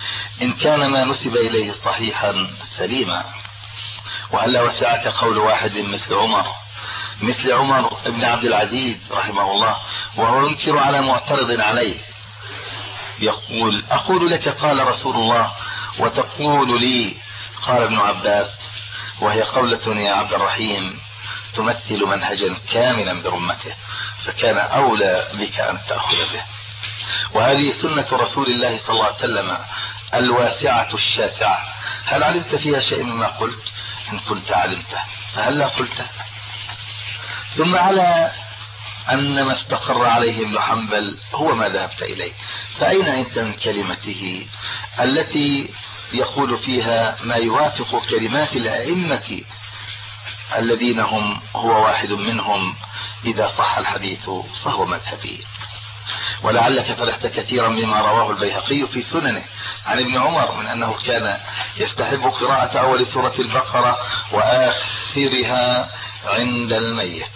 إن كان ما نسب إليه صحيحا سليما. وهلا وسعك قول واحد مثل عمر بن عبد العزيز رحمه الله، وهو ينكر على معترض عليه، يقول: أقول لك قال رسول الله وتقول لي قال ابن عباس، وهي قولة يا عبد الرحيم تمثل منهجا كاملا برمته، فكان أولى بك أن تأخذ به. وهذه سنة رسول الله صلى الله عليه وسلم الواسعة الشاسعة. هل علمت فيها شيء مما قلت؟ إن كنت علمته فهلا قلته. ثم على أن ما استقر عليه ابن حنبل هو ما ذهبت إليه، فأين أنت من كلمته التي يقول فيها ما يوافق كلمات الأئمة الذين هو واحد منهم: إذا صح الحديث فهو مذهبي. ولعلك فرحت كثيرا بما رواه البيهقي في سننه عن ابن عمر من أنه كان يستحب قراءة أول سورة البقرة وآخرها عند الميت.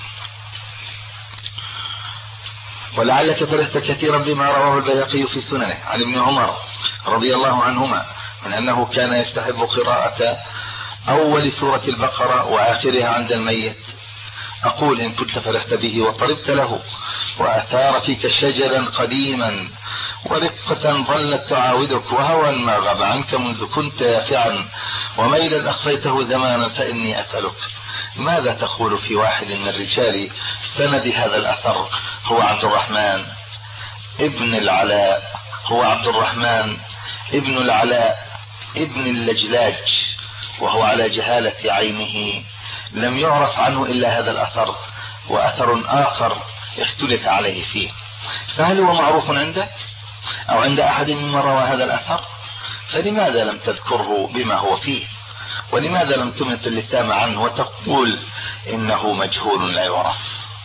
ولعلك فرحت كثيرا بما رواه البيهقي في سننه عن ابن عمر رضي الله عنهما من أنه كان يستحب قراءة أول سورة البقرة وآخرها عند الميت. أقول: إن كنت فرحت به وطربت له وأثار فيك شجرا قديما ورقة ظلت تعاودك وهوى ما غاب عنك منذ كنت يافعا وميلا أخفيته زمانا، فإني أسألك ماذا تقول في واحد من رجال سند هذا الأثر هو عبد الرحمن ابن العلاء ابن اللجلاج، وهو على جهالة عينه لم يعرف عنه إلا هذا الأثر وأثر آخر اختلف عليه فيه، فهل هو معروف عندك أو عند أحد ممن روى هذا الأثر؟ فلماذا لم تذكره بما هو فيه؟ ولماذا لم تمت اللثام عنه وتقول إنه مجهول لا يعرف؟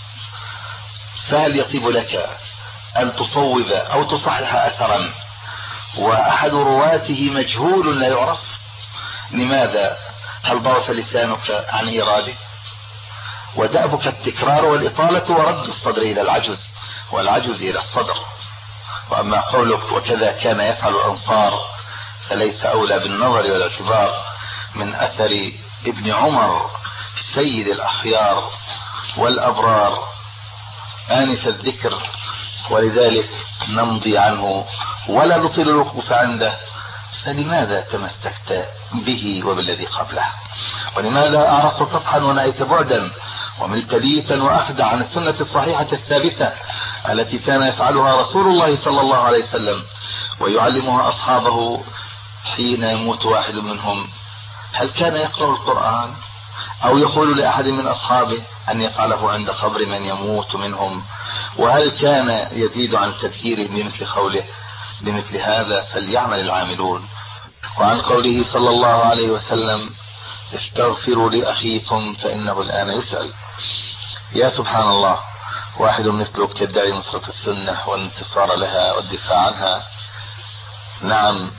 فهل يطيب لك أن تصوب أو تصحح أثرا وأحد رواته مجهول لا يعرف؟ لماذا؟ هل ضعف لسانك عن إراده؟ ودأبك التكرار والإطالة ورد الصدر إلى العجز والعجز إلى الصدر. وأما قولك وكذا كان يفعل الأنصار فليس أولى بالنظر والاعتبار من أثر ابن عمر سيد الأخيار والأبرار آنف الذكر، ولذلك نمضي عنه ولا نطيل الوقوف عنده. فلماذا تمسكت به وبالذي قبله؟ ولماذا أعرضت صفحا ونأيت بعدا وملت ليتا وأخدع عن السنة الصحيحة الثابتة التي كان يفعلها رسول الله صلى الله عليه وسلم ويعلمها أصحابه حين يموت واحد منهم؟ هل كان يقرأ القرآن أو يقول لأحد من أصحابه أن يفعله عند قبر من يموت منهم؟ وهل كان يزيد عن تذكيره بمثل قوله بمثل هذا فليعمل العاملون؟ وعن قوله صلى الله عليه وسلم: استغفروا لأخيكم فإنه الآن يسأل. يا سبحان الله، واحد مثلك يدعي نصرة السنة والانتصار لها والدفاع عنها. نعم،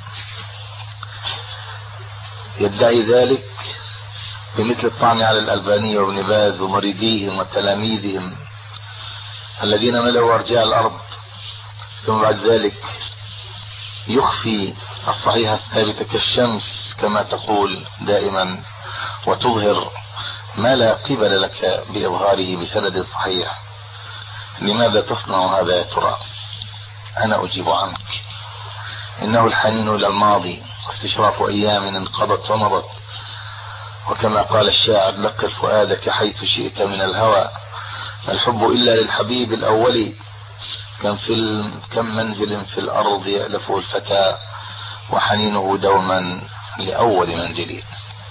يدعي ذلك بمثل الطعن على الألباني وابن باز ومريديهم وتلاميذهم الذين ملأوا أرجاء الأرض، ثم بعد ذلك يخفي الصحيح الثابت كالشمس كما تقول دائما وتظهر ما لا قبل لك بإظهاره بسند صحيح. لماذا تصنع هذا يا ترى؟ أنا أجيب عنك. إنه الحنين إلى الماضي واستشراف أيام انقضت ومضت، وكما قال الشاعر: لقر فؤادك حيث شئت من الهوى، الحب إلا للحبيب الأول، كم منزل في الأرض يألفه الفتى وحنينه دوما لأول منزل.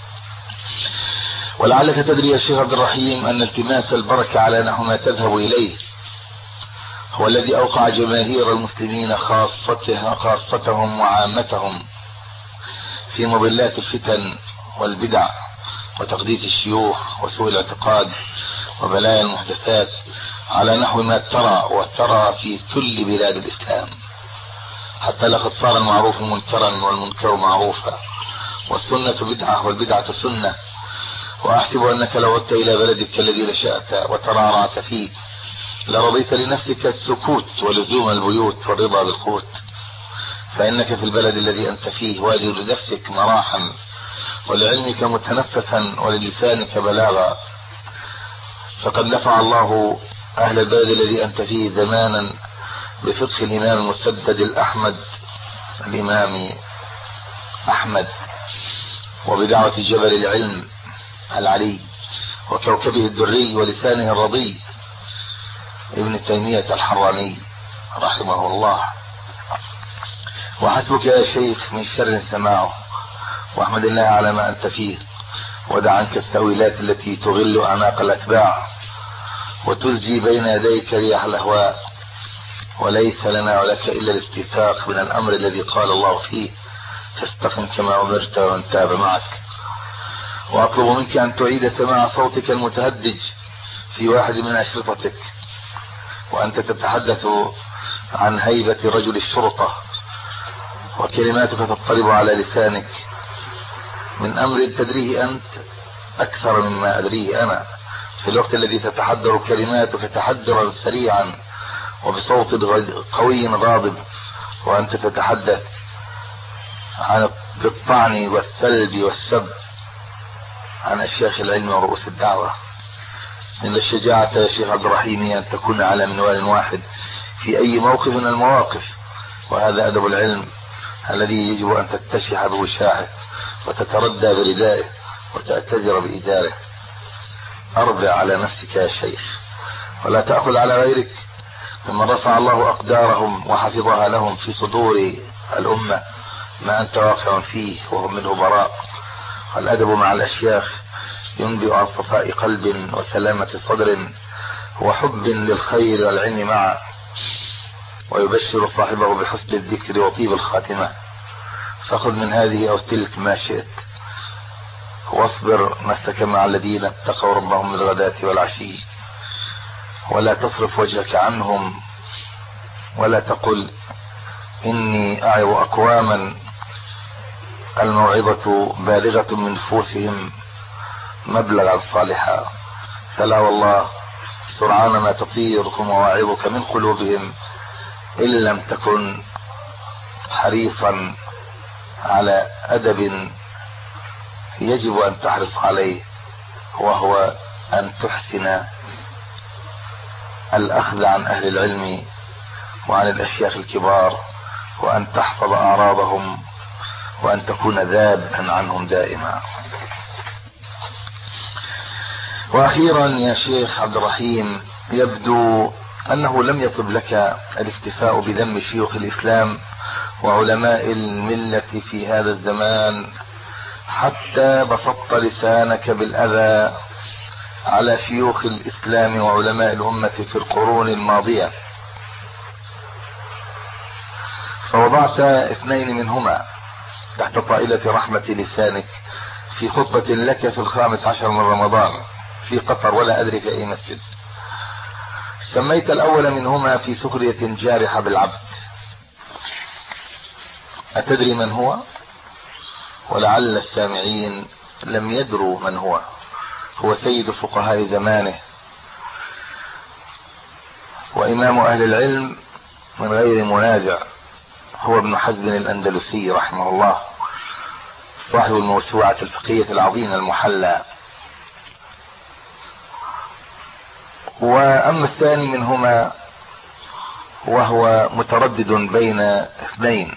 ولعلك تدري يا شيخ عبد الرحيم أن التماس البركة على نحو ما تذهب إليه هو الذي أوقع جماهير المسلمين خاصتهم وعامتهم في مضلات الفتن والبدع وتقديس الشيوخ وسوء الاعتقاد وبلايا المحدثات على نحو ما ترى في كل بلاد الإسلام، حتى لقد صار المعروف منكرا والمنكر معروفا، والسنة بدعة والبدعة سنة. وأحسب أنك لو عدت إلى بلدك الذي نشأت وترعرعت فيه لرضيت لنفسك السكوت ولزوم البيوت والرضا بالقوت. فإنك في البلد الذي أنت فيه واجد لنفسك مراحا، ولعلمك متنفسا، وللسانك بلاغا. فقد نفع الله أهل البلد الذي أنت فيه زمانا بفقه الإمام المسدد الأحمد، الإمام أحمد، وبدعوة جبل العلم العلي، وكوكبه الدري، ولسانه الرضي، ابن تيمية الحراني رحمه الله. وحسبك يا شيخ من شر سماعه، واحمد الله على ما أنت فيه، ودع عنك التأويلات التي تغل أعناق الأتباع وتزجي بين يديك رياح الأهواء. وليس لنا ولك إلا الاستيثاق من الأمر الذي قال الله فيه: فاستقم كما أمرت ومن تاب معك. وأطلب منك أن تعيد سماع صوتك المتهدج في واحد من أشرطتك، وأنت تتحدث عن هيبة رجل الشرطة، وكلماتك تضطرب على لسانك من أمر تدريه أنت أكثر مما أدريه أنا، في الوقت الذي تتحدر كلماتك تحدرا سريعا وبصوت قوي غاضب، وأنت تتحدث عن الطعن والسلب والسب عن أشياخ العلم ورؤوس الدعوة. إن الشجاعة يا شيخ عبد الرحيم أن تكون على منوال واحد في أي موقف من المواقف، وهذا أدب العلم الذي يجب أن تتشح بوشاحه وتتردى بردائه وتأتجر بإزاره. أربع على نفسك يا شيخ، ولا تأخذ على غيرك ممن رفع الله أقدارهم وحفظها لهم في صدور الأمة ما أنت واقع فيه وهم منه براء. والأدب مع الأشياخ ينبئ عن صفاء قلب وسلامة صدر وحب للخير والعلم معا، ويبشر صاحبه بحسن الذكر وطيب الخاتمة. فخذ من هذه أو تلك ما شئت، واصبر نفسك مع الذين اتقوا ربهم بالغداة والعشي، ولا تصرف وجهك عنهم، ولا تقل إني أعظ أقواما الموعظة بالغة من نفوسهم مبلغا صالحا، فلا والله سرعان ما تطير مواعظك من قلوبهم إن لم تكن حريصا على أدب يجب أن تحرص عليه، وهو أن تحسن الأخذ عن أهل العلم وعن الأشياخ الكبار، وأن تحفظ أعراضهم، وأن تكون ذابا عنهم دائما. وأخيرا يا شيخ عبد الرحيم، يبدو أنه لم يطب لك الاكتفاء بذم شيوخ الإسلام وعلماء الملة في هذا الزمان، حتى بسطت لسانك بالأذى على شيوخ الإسلام وعلماء الأمة في القرون الماضية، فوضعت اثنين منهما تحت طائلة رحمة لسانك في خطبة لك في 15 من رمضان في قطر، ولا أدري في أي مسجد. سميت الأول منهما في سخرية جارحة بالعبد. أتدري من هو؟ ولعل السامعين لم يدروا من هو. هو سيد فقهاء زمانه وإمام أهل العلم من غير منازع، هو ابن حزم الأندلسي رحمه الله، صاحب الموسوعة الفقهية العظيمة المحلى. وأما الثاني منهما وهو متردد بين اثنين،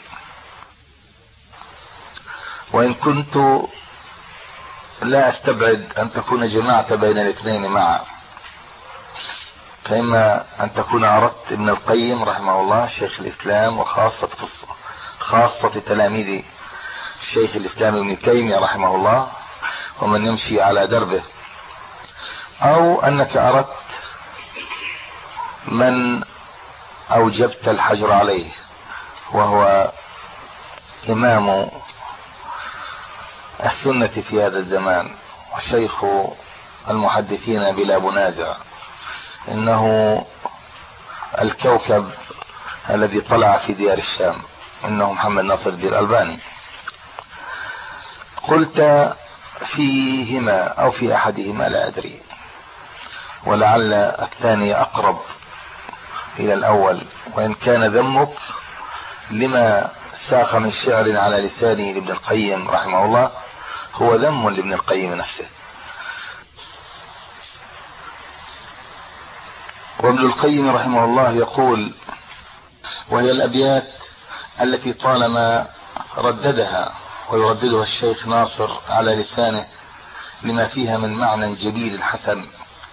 وإن كنت لا أستبعد أن تكون جمعت بين الاثنين معا، فإما أن تكون عرضت ابن القيم رحمه الله شيخ الإسلام وخاصة تلاميذ الشيخ الإسلام ابن تيمية رحمه الله ومن يمشي على دربه، أو أنك أردت من أوجبت الحجر عليه، وهو إمام السنة في هذا الزمان وشيخ المحدثين بلا منازع، إنه الكوكب الذي طلع في ديار الشام، إنه محمد ناصر الدين الألباني. قلت فيهما أو في أحدهما لا أدري، ولعل الثاني أقرب إلى الأول، وإن كان ذمك لما ساق من شعر على لسانه لابن القيم رحمه الله هو ذم لابن القيم نفسه. وابن القيم رحمه الله يقول، وهي الأبيات التي طالما رددها ويرددها الشيخ ناصر على لسانه لما فيها من معنى جميل حسن: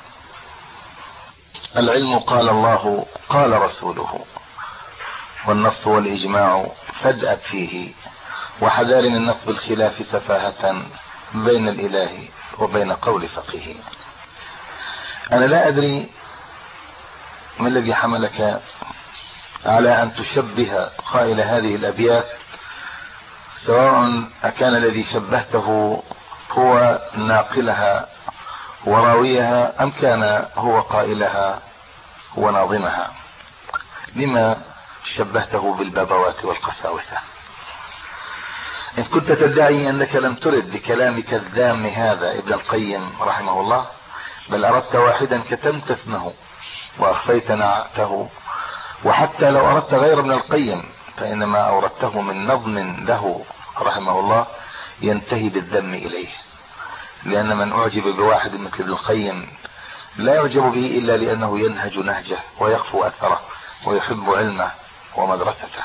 العلم قال الله قال رسوله، والنص والإجماع فادأب فيه، وحذار من نصب الخلاف سفاهة بين الإله وبين قول فقيه. أنا لا أدري ما الذي حملك على أن تشبه قائل هذه الأبيات، سواء أكان الذي شبهته هو ناقلها وراويها أم كان هو قائلها هو ناظمها. لما شبهته بالبابوات والقساوسة؟ إن كنت تدعي أنك لم ترد بكلامك الذام هذا ابن القيم رحمه الله، بل أردت واحدا كتمت اسمه وأخفيت نعته، وحتى لو أردت غير ابن القيم فإنما أوردته من نظم له رحمه الله ينتهي بالذم إليه، لأن من أعجب بواحد مثل ابن القيم لا يعجب به إلا لأنه ينهج نهجه ويخفو أثره ويحب علمه ومدرسته.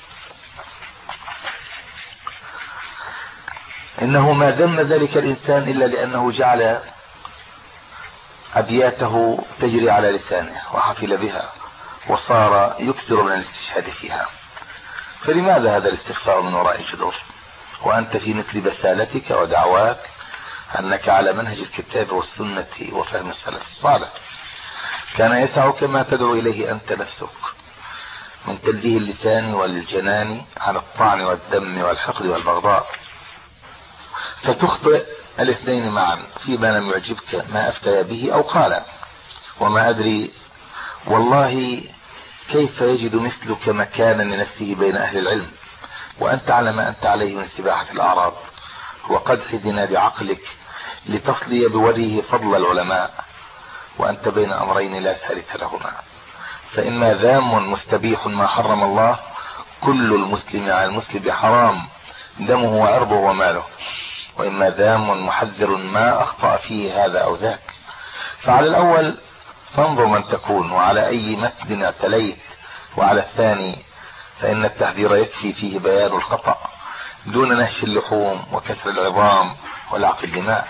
إنه ما ذم ذلك الإنسان إلا لأنه جعل أبياته تجري على لسانه وحفل بها وصار يكثر من الاستشهاد فيها. فلماذا هذا الاستخفاء من وراء الجدور وأنت في مثل بسالتك ودعواك أنك على منهج الكتاب والسنة وفهم السلف الصالح؟ كان يسعك ما تدعو إليه أنت نفسك من تلبيه اللسان والجنان على الطعن والذم والحقد والبغضاء، فتخطئ الاثنين معا فيما لم يعجبك ما أفتى به أو قال. وما أدري والله كيف يجد مثلك مكانا لنفسه بين أهل العلم وأنت على ما أنت عليه من استباحة الأعراض وقدح زنا بعقلك لتصلي بوجهه فضل العلماء، وأنت بين أمرين لا ثالث لهما. فإما ذام مستبيح ما حرم الله، كل المسلم على المسلم حرام دمه وعرضه وماله، وإما ذام محذر ما أخطأ فيه هذا أو ذاك. فعلى الأول فانظر من تكون وعلى أي متن اعتليت، وعلى الثاني فإن التحذير يكفي فيه بيان الخطأ دون نهش اللحوم وكسر العظام ولعق الدماء.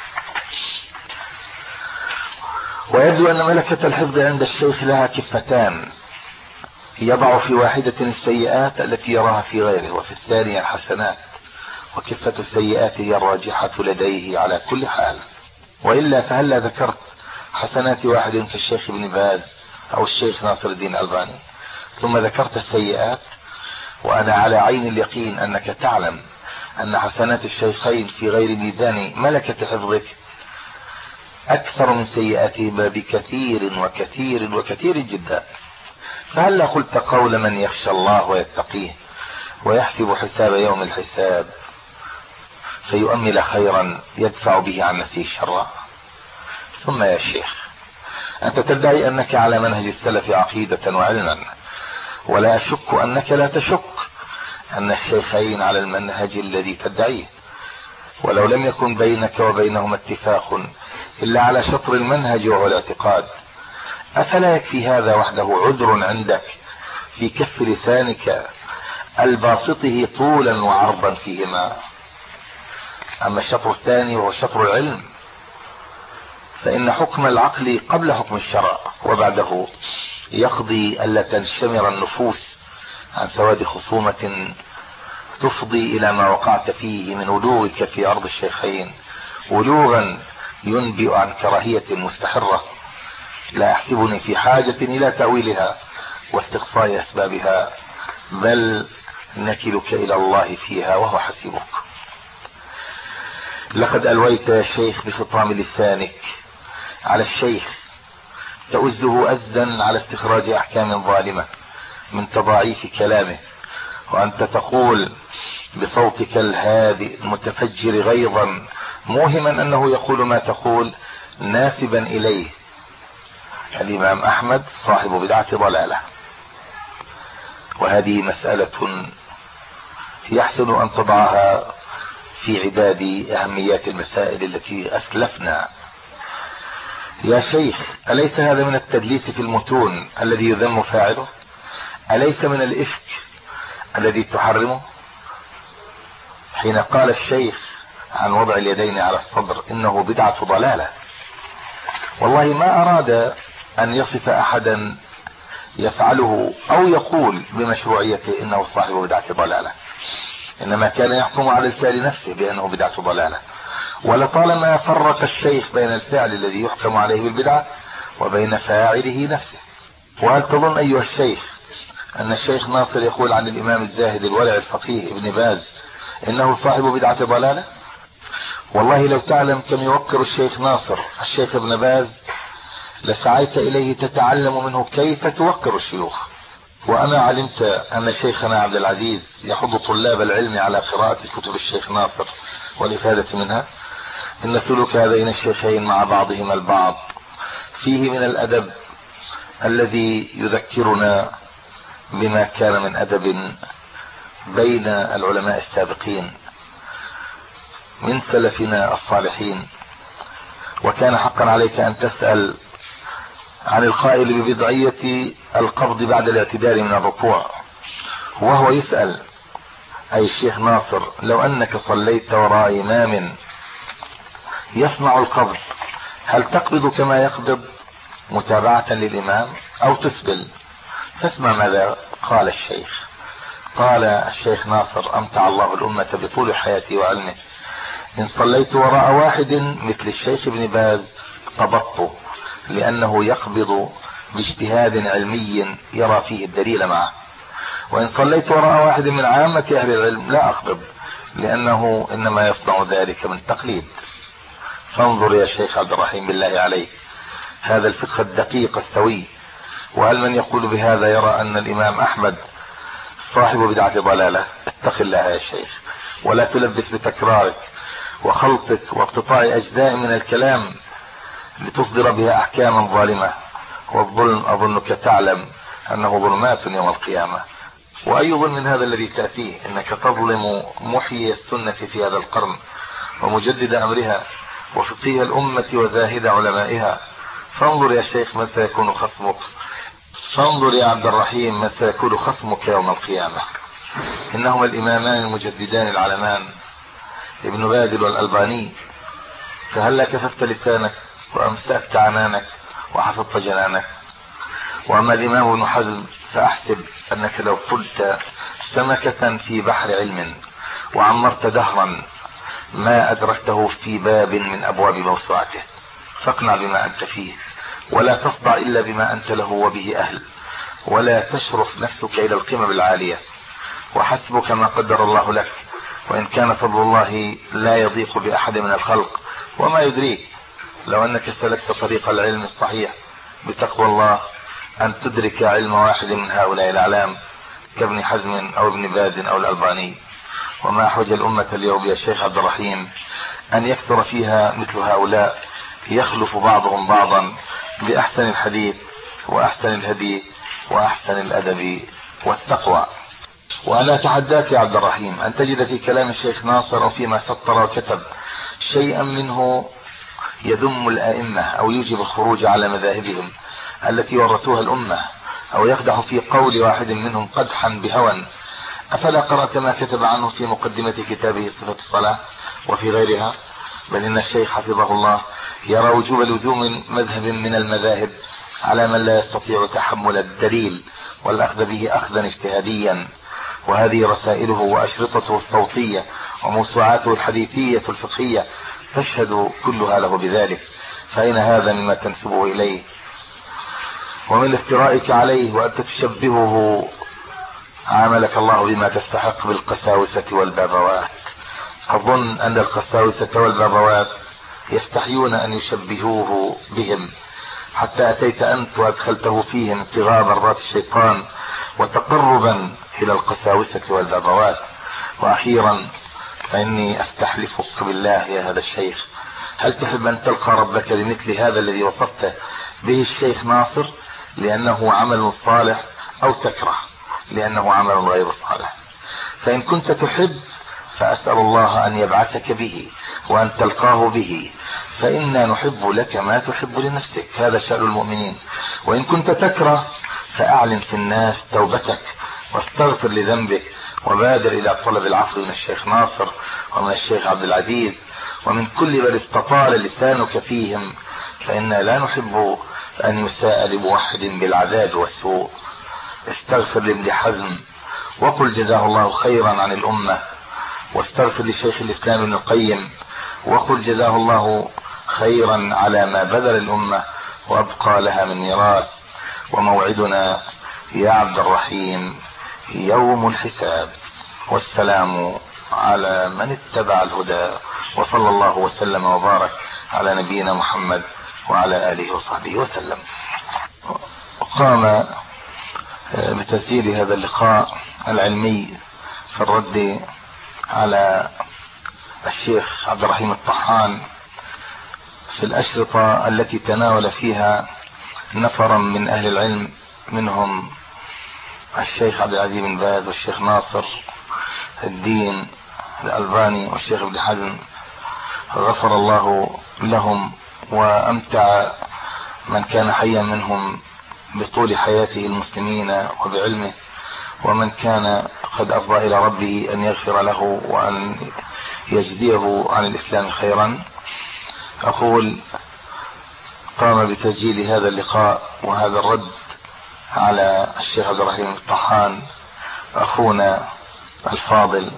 ويبدو أن ملكة الحفظ عند الشيخ لها كفتان، يضع في واحدة السيئات التي يراها في غيره وفي الثانية الحسنات، وكفة السيئات هي الراجحة لديه على كل حال. وإلا فهلا ذكرت حسنات واحد كالشيخ ابن باز أو الشيخ ناصر الدين الألباني، ثم ذكرت السيئات، وأنا على عين اليقين أنك تعلم أن حسنات الشيخين في غير ميزان ملكة حفظك أكثر من سيئاتهما بكثير وكثير وكثير جدا. فهلا قلت قول من يخشى الله ويتقيه ويحسب حساب يوم الحساب فيؤمل خيرا يدفع به عن نفسه شرا. ثم يا شيخ، أنت تدعي أنك على منهج السلف عقيدة وعلما، ولا أشك أنك لا تشك أن الشيخين على المنهج الذي تدعيه، ولو لم يكن بينك وبينهما اتفاق إلا على شطر المنهج وهو الاعتقاد، أفلا يكفي هذا وحده عذر عندك في كف لسانك الباسطه طولا وعرضا فيهما؟ أما الشطر الثاني وهو شطر العلم فإن حكم العقل قبل حكم الشرع، وبعده يقضي ألا تنشمر النفوس عن سواد خصومة تفضي إلى ما وقعت فيه من ولوغك في أرض الشيخين ولوغا ينبئ عن كراهية مستحرة لا أحسبني في حاجة إلى تأويلها واستقصاء أسبابها، بل نكلك إلى الله فيها وهو حسيبك. لقد ألويت يا شيخ بخطام لسانك على الشيخ تؤزه أزا على استخراج أحكام ظالمة من تضاعيف كلامه، وأنت تقول بصوتك الهادئ المتفجر غيظا موهما أنه يقول ما تقول ناسبا إليه الإمام أحمد صاحب بدعة ضلالة. وهذه مسألة يحسن أن تضعها في عداد أهميات المسائل التي أسلفنا. يا شيخ، أليس هذا من التدليس في المتون الذي يذم فاعله؟ أليس من الإفك الذي تحرمه؟ حين قال الشيخ عن وضع اليدين على الصدر إنه بدعة ضلالة، والله ما أراد أن يصف أحدا يفعله أو يقول بمشروعيته إنه صاحب بدعة ضلالة، إنما كان يحكم على الفعل نفسه بأنه بدعة ضلالة. ولطالما فرق الشيخ بين الفعل الذي يحكم عليه بالبدعة وبين فاعله نفسه. وهل تظن أيها الشيخ أن الشيخ ناصر يقول عن الإمام الزاهد الورع الفقيه ابن باز إنه صاحب بدعة ضلالة؟ والله لو تعلم كم يوقر الشيخ ناصر الشيخ ابن باز لسعيت إليه تتعلم منه كيف توقر الشيوخ. وأنا علمت أن شيخنا عبد العزيز يحض طلاب العلم على قراءة كتب الشيخ ناصر والإفادة منها. إن سلوك هذين الشيخين مع بعضهما البعض فيه من الأدب الذي يذكرنا بما كان من أدب بين العلماء السابقين من سلفنا الصالحين. وكان حقا عليك أن تسأل عن القائل ببدعية القبض بعد الاعتدال من الركوع، وهو يسأل أي الشيخ ناصر لو أنك صليت وراء إمام يصنع القبض هل تقبض كما يقبض متابعة للإمام أو تسبل؟ فاسمع ماذا قال الشيخ. قال الشيخ ناصر أمتع الله الأمة بطول حياتي وعلمه: إن صليت وراء واحد مثل الشيخ ابن باز قبضته، لأنه يقبض باجتهاد علمي يرى فيه الدليل معه. وإن صليت وراء واحد من عامة أهل العلم لا أقبض، لأنه إنما يصنع ذلك من تقليد. فانظر يا شيخ عبد الرحيم بالله عليك هذا الفقه الدقيق السوي. وهل من يقول بهذا يرى أن الإمام أحمد صاحب بدعة ضلالة؟ اتق الله يا شيخ، ولا تلبس بتكرارك وخلطك واقتطاع أجزاء من الكلام لتصدر بها أحكاما ظالمة. والظلم أظنك تعلم أنه ظلمات يوم القيامة. وأي ظلم هذا الذي تأتيه؟ إنك تظلم محيي السنة في هذا القرن ومجدد أمرها وفقيه الأمة وزاهد علمائها. فانظر يا شيخ من سيكون خصمك، فانظر يا عبد الرحيم من سيكون خصمك يوم القيامة. إنهما الإمامان المجددان العلمان ابن باز والألباني، فهلا كففت لسانك وأمسكت عنانك وحفظت جنانك. وأما الإمام ابن حزم فأحسب أنك لو قلت سمكة في بحر علم وعمرت دهرا ما أدركته في باب من أبواب موسوعته. فاقنع بما أنت فيه ولا تصدع إلا بما أنت له وبه أهل، ولا تشرف نفسك إلى القمم العالية، وحسبك ما قدر الله لك. وإن كان فضل الله لا يضيق بأحد من الخلق، وما يدريك لو أنك سلكت طريق العلم الصحيح بتقوى الله أن تدرك علم واحد من هؤلاء الأعلام كابن حزم أو ابن باز أو الألباني. وما أحوج الأمة اليوم يا شيخ عبد الرحيم أن يكثر فيها مثل هؤلاء يخلف بعضهم بعضا بأحسن الحديث وأحسن الهدي وأحسن الأدب والتقوى. وأنا أتحداك يا عبد الرحيم أن تجد في كلام الشيخ ناصر أو فيما سطر وكتب شيئا منه يذم الأئمة أو يوجب الخروج على مذاهبهم التي ورثوها الأمة، أو يقدح في قول واحد منهم قدحا بهوى. أفلا قرأت ما كتب عنه في مقدمة كتابه صفة الصلاة وفي غيرها؟ بل إن الشيخ حفظه الله يرى وجوب لزوم مذهب من المذاهب على من لا يستطيع تحمل الدليل والأخذ به أخذا اجتهاديا. وهذه رسائله وأشرطته الصوتية وموسوعاته الحديثية الفقهية تشهد كلها له بذلك. فأين هذا مما تنسبه إليه ومن افترائك عليه وأنت تشبهه؟ عاملك الله بما تستحق بالقساوسة والبابوات. أظن أن القساوسة والبابوات يستحيون أن يشبهوه بهم، حتى أتيت أنت وأدخلته فيهم ابتغاء مرضات الشيطان وتقربا إلى القساوسة والبابوات. وأخيرا فإني أستحلفك بالله يا هذا الشيخ، هل تحب أن تلقى ربك بمثل هذا الذي وصفته به الشيخ ناصر لأنه عمل صالح، أو تكره لأنه عمل غير صالح؟ فإن كنت تحب فأسأل الله أن يبعثك به وأن تلقاه به، فإنا نحب لك ما تحب لنفسك، هذا شأن المؤمنين. وإن كنت تكره فأعلن في الناس توبتك واستغفر لذنبك، وبادر إلى طلب العفو من الشيخ ناصر ومن الشيخ عبد العزيز ومن كل من استطال لسانك فيهم، فإنا لا نحب أن يساء لموحد بالعذاب والسوء. استغفر لابن حزم وقل جزاه الله خيرا عن الأمة، واستغفر لشيخ الإسلام ابن القيم وقل جزاه الله خيرا على ما بذل الأمة وأبقى لها من ميراث. وموعدنا يا عبد الرحيم يوم الحساب. والسلام على من اتبع الهدى، وصلى الله وسلم وبارك على نبينا محمد وعلى آله وصحبه وسلم. قام بتسجيل هذا اللقاء العلمي في الرد على الشيخ عبد الرحيم الطحان في الأشرطة التي تناول فيها نفرا من أهل العلم، منهم الشيخ عبد العزيز بن باز والشيخ ناصر الدين الألباني والشيخ ابن حزم، غفر الله لهم وأمتع من كان حيا منهم بطول حياته المسلمين وبعلمه، ومن كان قد أفضى إلى ربه أن يغفر له وأن يجزيه عن الإسلام خيرا. أقول قام بتسجيل هذا اللقاء وهذا الرد على الشيخ عبد الرحيم الطحان أخونا الفاضل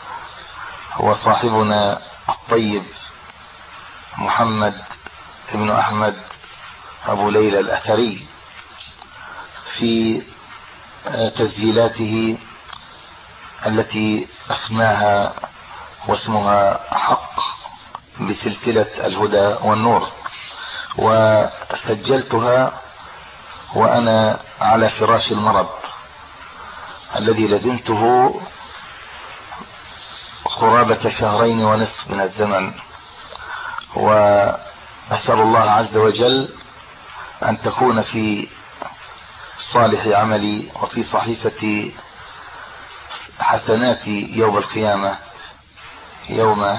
وصاحبنا الطيب محمد بن أحمد أبو ليلى الأثري، في تسجيلاته التي أسماها واسمها حق بسلسلة الهدى والنور، وسجلتها وأنا على فراش المرض الذي لزمته قرابة 2.5 شهر من الزمن، وأسأل الله عز وجل أن تكون في صالح عملي وفي صحيفة حسناتي يوم القيامة، يوم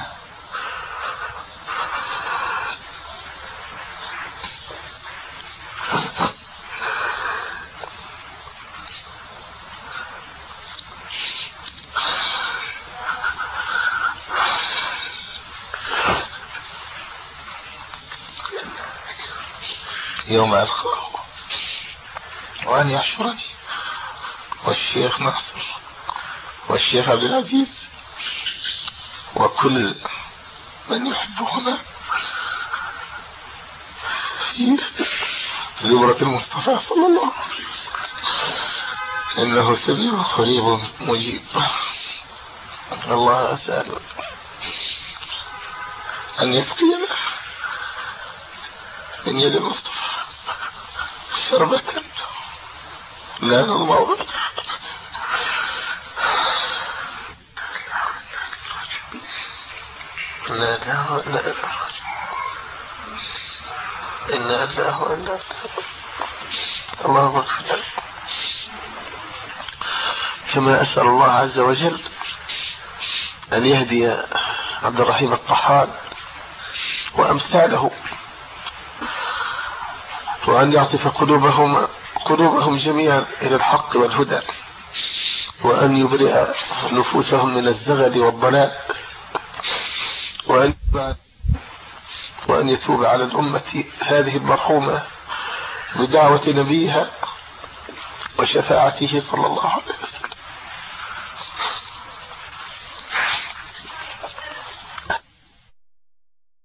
ألقاه وأن يحشرني والشيخ ناصر والشيخ عبد العزيز وكل من يحبهما في زمرة المصطفى صلى الله عليه وسلم، إنه سميع قريب مجيب. الله أسأل أن يسقينا من يد المصطفى شربة لا نظمأ بعدها. لا لا لا إنا الله وإنا الله أكبر. كما أسأل الله عز وجل أن يهدي عبد الرحيم الطحان وأمثاله، وأن يعطف قلوبهم جميعا إلى الحق والهدى، وأن يبرئ نفوسهم من الزغل والضلال، وأن يتوب على الأمة هذه المرحومة بدعوة نبيها وشفاعته صلى الله عليه وسلم.